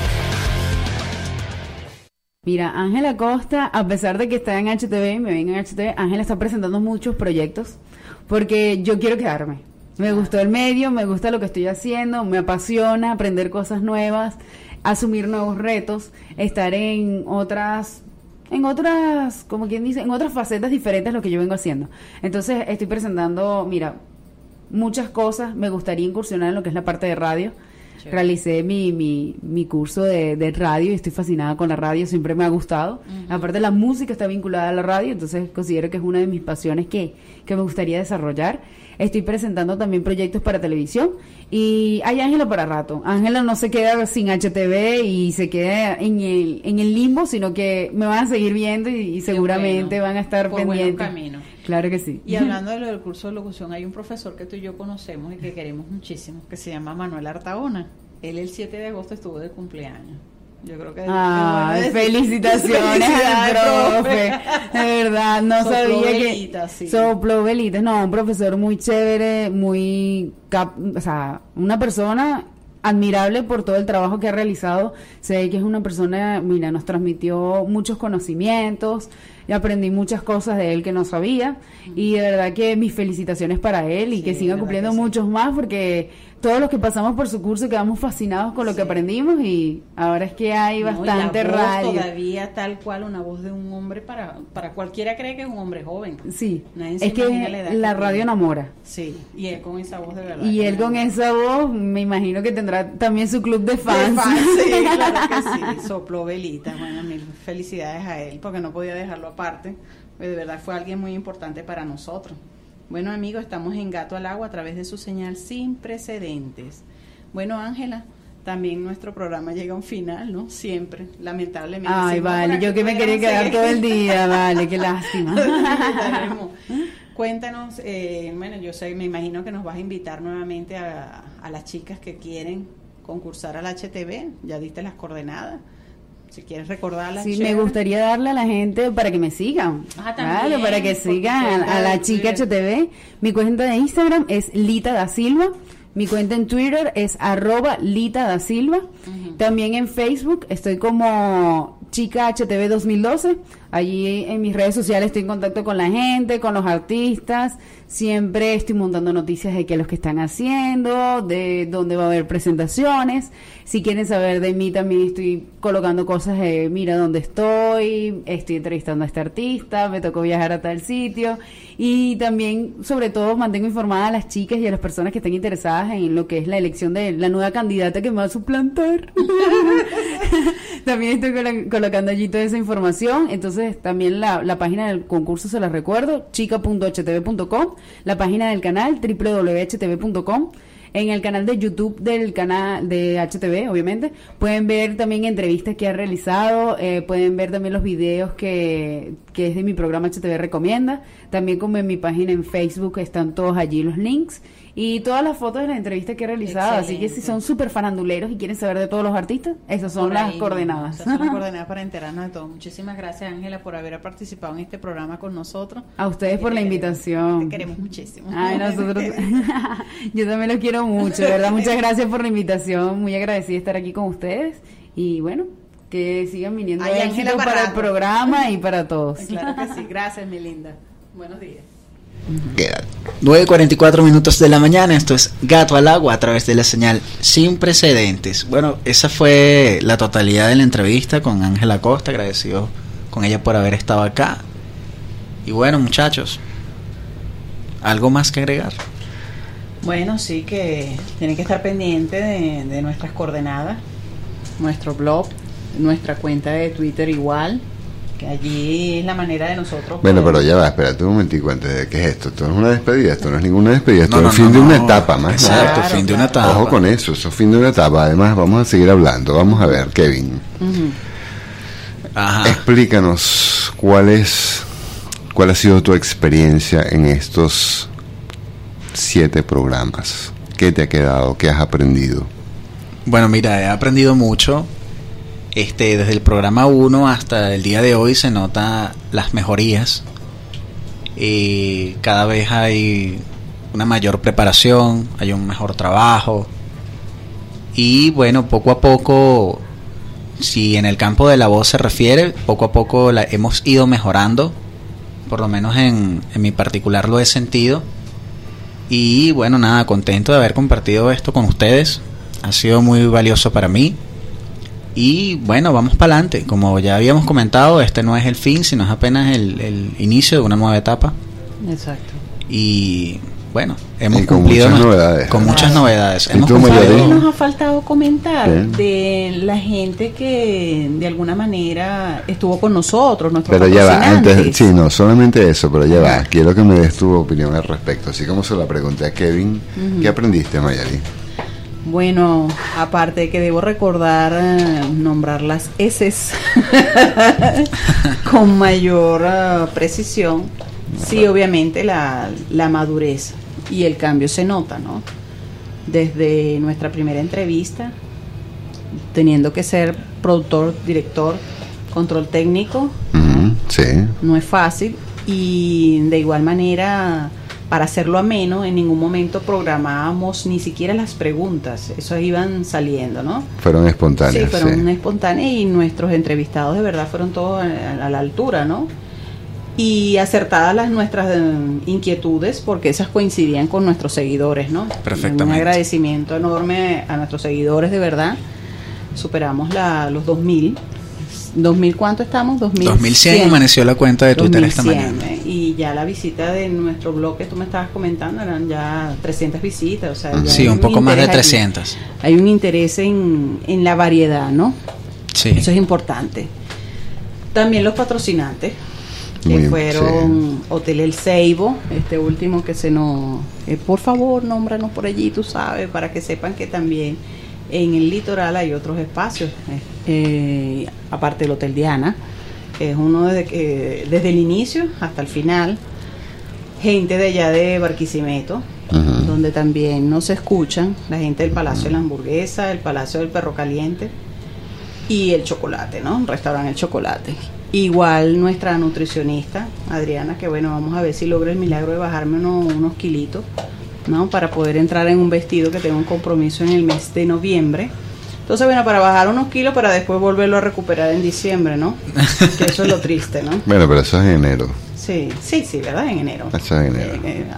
Mira, Ángela Costa, a pesar de que está en HTV, me ven en HTV, Ángela está presentando muchos proyectos porque yo quiero quedarme. Me gustó el medio, me gusta lo que estoy haciendo, me apasiona aprender cosas nuevas, asumir nuevos retos, estar en otras, como quien dice, en otras facetas diferentes a lo que yo vengo haciendo. Entonces estoy presentando, mira, muchas cosas, me gustaría incursionar en lo que es la parte de radio. Chévere. Realicé mi curso de radio y estoy fascinada con la radio, siempre me ha gustado. Aparte la música está vinculada a la radio, entonces considero que es una de mis pasiones que me gustaría desarrollar. Estoy presentando también proyectos para televisión y hay Ángela para rato. Ángela no se queda sin HTV y se queda en el limbo, sino que me van a seguir viendo y seguramente van a estar por pendientes. Buen camino. Claro que sí. Y hablando de lo del curso de locución, hay un profesor que tú y yo conocemos y que queremos muchísimo, que se llama Manuel Artaona. Él el 7 de agosto estuvo de cumpleaños. Yo creo que felicitaciones al profe. De verdad, no sopló sabía velitas, que sí. sopló velitas. No, un profesor muy chévere, o sea, una persona admirable por todo el trabajo que ha realizado. Sé que es una persona, mira, nos transmitió muchos conocimientos y aprendí muchas cosas de él que no sabía y de verdad que mis felicitaciones para él y Sí, que siga de cumpliendo verdad que sí. muchos más porque todos los que pasamos por su curso quedamos fascinados con lo que aprendimos y ahora es que hay bastante y la voz radio. todavía tal cual, una voz de un hombre para cualquiera cree que es un hombre joven. Sí, Nadie se es que imagina la edad la que radio tiene. enamora. Sí, y él con esa voz de verdad. Y que él con enamora. esa voz, me imagino que tendrá también su club de De fans. fans, sí, claro que sí, sopló velitas. Bueno, mil felicidades a él, porque no podía dejarlo aparte, pues de verdad fue alguien muy importante para nosotros. Bueno, amigos, estamos en Gato al Agua a través de su señal sin precedentes. Bueno, Ángela, también nuestro programa llega a un final, ¿no? Siempre, lamentablemente. Ay, Sí, vale, para yo que me quería pudiéramos quedar seguir. todo el día, vale, qué lástima. Cuéntanos, bueno, yo sé, me imagino que nos vas a invitar nuevamente a las chicas que quieren concursar al HTV, ya diste las coordenadas, si quieres recordarlas. Sí, chévere. me gustaría darle a la gente para que me sigan. Ah, también, Claro, para que por tu sigan cuenta a la de chica Twitter. HTV. Mi cuenta de Instagram es Lita da Silva. Mi cuenta en Twitter es @Lita da Silva. También en Facebook estoy como Chica HTV 2012. Allí en mis redes sociales estoy en contacto con la gente, con los artistas. Siempre estoy montando noticias de qué es lo que están haciendo, de dónde va a haber presentaciones. Si quieren saber de mí, también estoy colocando cosas de mira dónde estoy entrevistando a este artista, me tocó viajar a tal sitio. Y también, sobre todo, mantengo informadas a las chicas y a las personas que estén interesadas en lo que es la elección de la nueva candidata que me va a suplantar. También estoy colocando allí toda esa información. Entonces, también la página del concurso se la recuerdo, chica.htv.com, la página del canal, www.htv.com. En el canal de YouTube del canal de HTV, obviamente, pueden ver también entrevistas que ha realizado, pueden ver también los videos que es de mi programa HTV Recomienda, también como en mi página en Facebook están todos allí los links y todas las fotos de las entrevistas que he realizado, así que si son súper faranduleros y quieren saber de todos los artistas, esas son Por las ahí, coordenadas. Esas son las coordenadas para enterarnos de todo. Muchísimas gracias, Ángela, por haber participado en este programa con nosotros. A ustedes por la Te queremos, invitación. Te queremos muchísimo. Ay, nosotros, yo también los quiero mucho, de verdad, muchas gracias por la invitación, muy agradecida de estar aquí con ustedes y bueno, que sigan viniendo Ay, Ángela, éxitos para el algo. programa y para todos. Claro que sí, gracias, mi linda. Buenos días. Quedan 9:44 minutos de la mañana. Esto es Gato al Agua a través de la señal sin precedentes. Bueno, esa fue la totalidad de la entrevista con Ángela Costa. Agradecido con ella por haber estado acá. Y bueno, muchachos, ¿algo más que agregar? Bueno, sí, que tienen que estar pendientes de nuestras coordenadas, nuestro blog, nuestra cuenta de Twitter igual, que allí es la manera de nosotros. Bueno, poder- pero ya va, espérate un momentico antes de ¿qué es esto? Esto no es una despedida, esto no es ninguna despedida, esto No, es no, el fin no, de una no. etapa más. Exacto, Claro, fin de una claro. etapa. Ojo con eso es fin de una etapa. Además, vamos a seguir hablando. Vamos a ver, Kevin, Ajá. explícanos cuál ha sido tu experiencia en estos 7 programas. ¿Qué te ha quedado? ¿Qué has aprendido? Bueno, mira, he aprendido mucho. Desde el programa 1 hasta el día de hoy se nota las mejorías. Cada vez hay una mayor preparación, hay un mejor trabajo. Y bueno, poco a poco, si en el campo de la voz se refiere, poco a poco la hemos ido mejorando. Por lo menos en mi particular lo he sentido. Y bueno, nada, contento de haber compartido esto con ustedes. Ha sido muy valioso para mí. Y bueno, vamos para adelante. Como ya habíamos comentado, este no es el fin, sino es apenas el inicio de una nueva etapa. Exacto. Y bueno, hemos Y con cumplido muchas nues- novedades. con muchas novedades. ¿Y Hemos tú, cumplido- Mayari? ¿Qué nos ha faltado comentar ¿Qué? de la gente que de alguna manera estuvo con nosotros, nuestros Pero ya va, patrocinantes? antes, sí, no solamente eso, pero ya va. Quiero que me des tu opinión al respecto. Así como se la pregunté a Kevin, ¿qué aprendiste, Mayari? Bueno, aparte de que debo recordar nombrar las S's con mayor precisión, sí, obviamente la madurez y el cambio se nota, ¿no? Desde nuestra primera entrevista, teniendo que ser productor, director, control técnico, Ujú, sí. no es fácil, y de igual manera, para hacerlo ameno, en ningún momento programábamos ni siquiera las preguntas, eso iban saliendo, ¿no? Fueron espontáneas. Sí, fueron espontáneas y nuestros entrevistados de verdad fueron todos a la altura, ¿no? y acertadas nuestras inquietudes, porque esas coincidían con nuestros seguidores, ¿no? Perfectamente. Un agradecimiento enorme a nuestros seguidores, de verdad. Superamos los 2000. ¿2000 cuánto estamos? 2100 amaneció la cuenta de Twitter 2100, esta mañana. Y ya la visita de nuestro blog que tú me estabas comentando eran ya 300 visitas, o sea, ya Sí, hay un poco más de interés allí. 300. Hay un interés en la variedad, ¿no? Sí. Eso es importante. También los patrocinantes, que Muy- fueron Hotel El Ceibo, este último que se nos... por favor, nómbranos por allí, tú sabes, para que sepan que también en el litoral hay otros espacios, aparte del Hotel Diana, que es uno desde el inicio hasta el final. Gente de allá de Barquisimeto, Ujú. donde también nos escuchan, la gente del Palacio de la Hamburguesa, el Palacio del Perro Caliente y el chocolate, ¿no? Restaurante El Chocolate. Igual nuestra nutricionista, Adriana, que bueno, vamos a ver si logra el milagro de bajarme unos kilitos, ¿no? Para poder entrar en un vestido que tengo un compromiso en el mes de noviembre. Entonces, bueno, para bajar unos kilos para después volverlo a recuperar en diciembre, ¿no? Que eso es lo triste, ¿no? Bueno, pero eso es en enero. Sí, ¿verdad? En enero. Eso es en enero.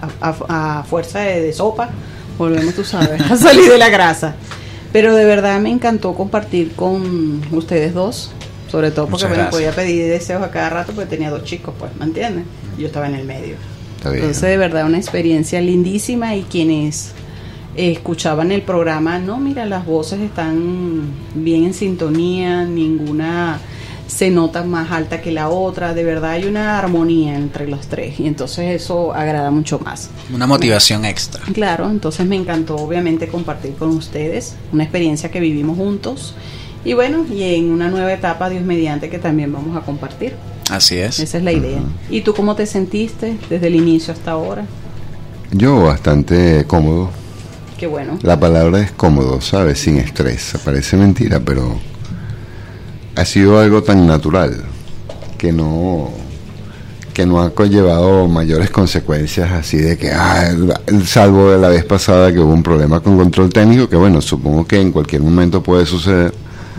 A fuerza de sopa, volvemos, tú sabes, a salir de la grasa. Pero de verdad me encantó compartir con ustedes dos, sobre todo porque Muchas bueno, gracias. podía pedir deseos a cada rato porque tenía 2 chicos, pues, ¿me entiendes? Yo estaba en el medio. Está bien. Entonces, de verdad, una experiencia lindísima, y quienes escuchaban el programa, no, mira, las voces están bien en sintonía, ninguna se nota más alta que la otra, de verdad hay una armonía entre los tres, y entonces eso agrada mucho más. Una motivación extra. Claro, entonces me encantó obviamente compartir con ustedes una experiencia que vivimos juntos, y bueno, y en una nueva etapa, Dios mediante, que también vamos a compartir. Así es. Esa es la idea. ¿Y tú cómo te sentiste desde el inicio hasta ahora? Yo bastante cómodo. Qué bueno. La palabra es cómodo, ¿sabes? Sin estrés. Parece mentira, pero ha sido algo tan natural que no ha conllevado mayores consecuencias así de que, salvo de la vez pasada que hubo un problema con control técnico, que bueno, supongo que en cualquier momento puede suceder.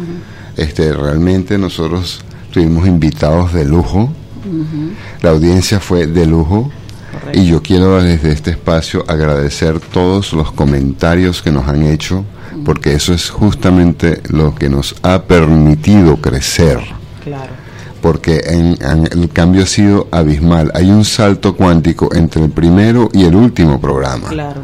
Realmente nosotros tuvimos invitados de lujo, la audiencia fue de lujo. Correcto. Y yo quiero desde este espacio agradecer todos los comentarios que nos han hecho, porque eso es justamente lo que nos ha permitido crecer, Claro. porque el cambio ha sido abismal. Hay un salto cuántico entre el primero y el último programa. Claro.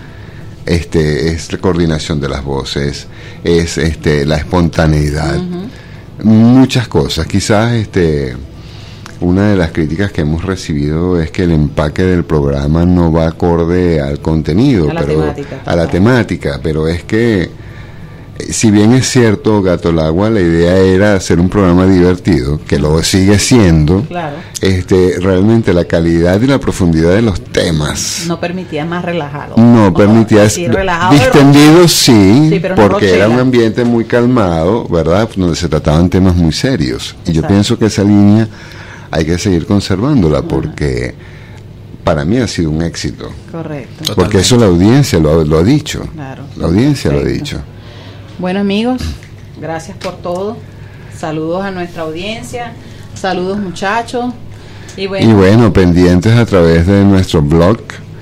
Es la coordinación de las voces, es la espontaneidad, muchas cosas. Quizás una de las críticas que hemos recibido es que el empaque del programa no va acorde al contenido, A la temática, a la total. temática, pero es que si bien es cierto, Gato al Agua, la idea era hacer un programa divertido, que lo sigue siendo. Claro. Realmente la calidad y la profundidad de los temas No permitía más relajado. no permitía, Sí, relajado, distendido Sí, pero no porque era un rochela. ambiente muy calmado, ¿verdad? Donde se trataban temas muy serios. Y yo Exacto. pienso que esa línea hay que seguir conservándola, porque para mí ha sido un éxito. Correcto. Porque eso la audiencia lo ha dicho. Claro. La audiencia lo ha Perfecto. dicho. Bueno, amigos, gracias por todo. Saludos a nuestra audiencia. Saludos, muchachos. Y bueno, Y bueno, pendientes a través de nuestro blog,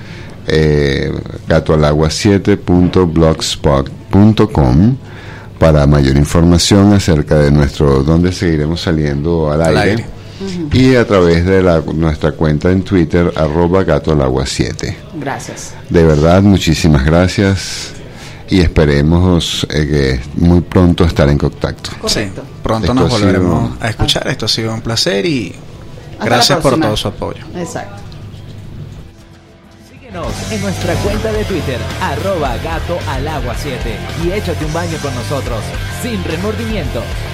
gatoalagua7.blogspot.com, para mayor información acerca de dónde seguiremos saliendo al aire. Y a través de nuestra cuenta en Twitter, @gatoalagua7. gracias. De verdad, muchísimas gracias, y esperemos que muy pronto estar en contacto. Correcto. Sí, pronto Esto nos ha sido- volveremos a escuchar. Esto ha sido un placer y Hasta gracias la por próxima. todo su apoyo. Exacto. Síguenos en nuestra cuenta de Twitter, @gatoalagua7, y échate un baño con nosotros, sin remordimiento.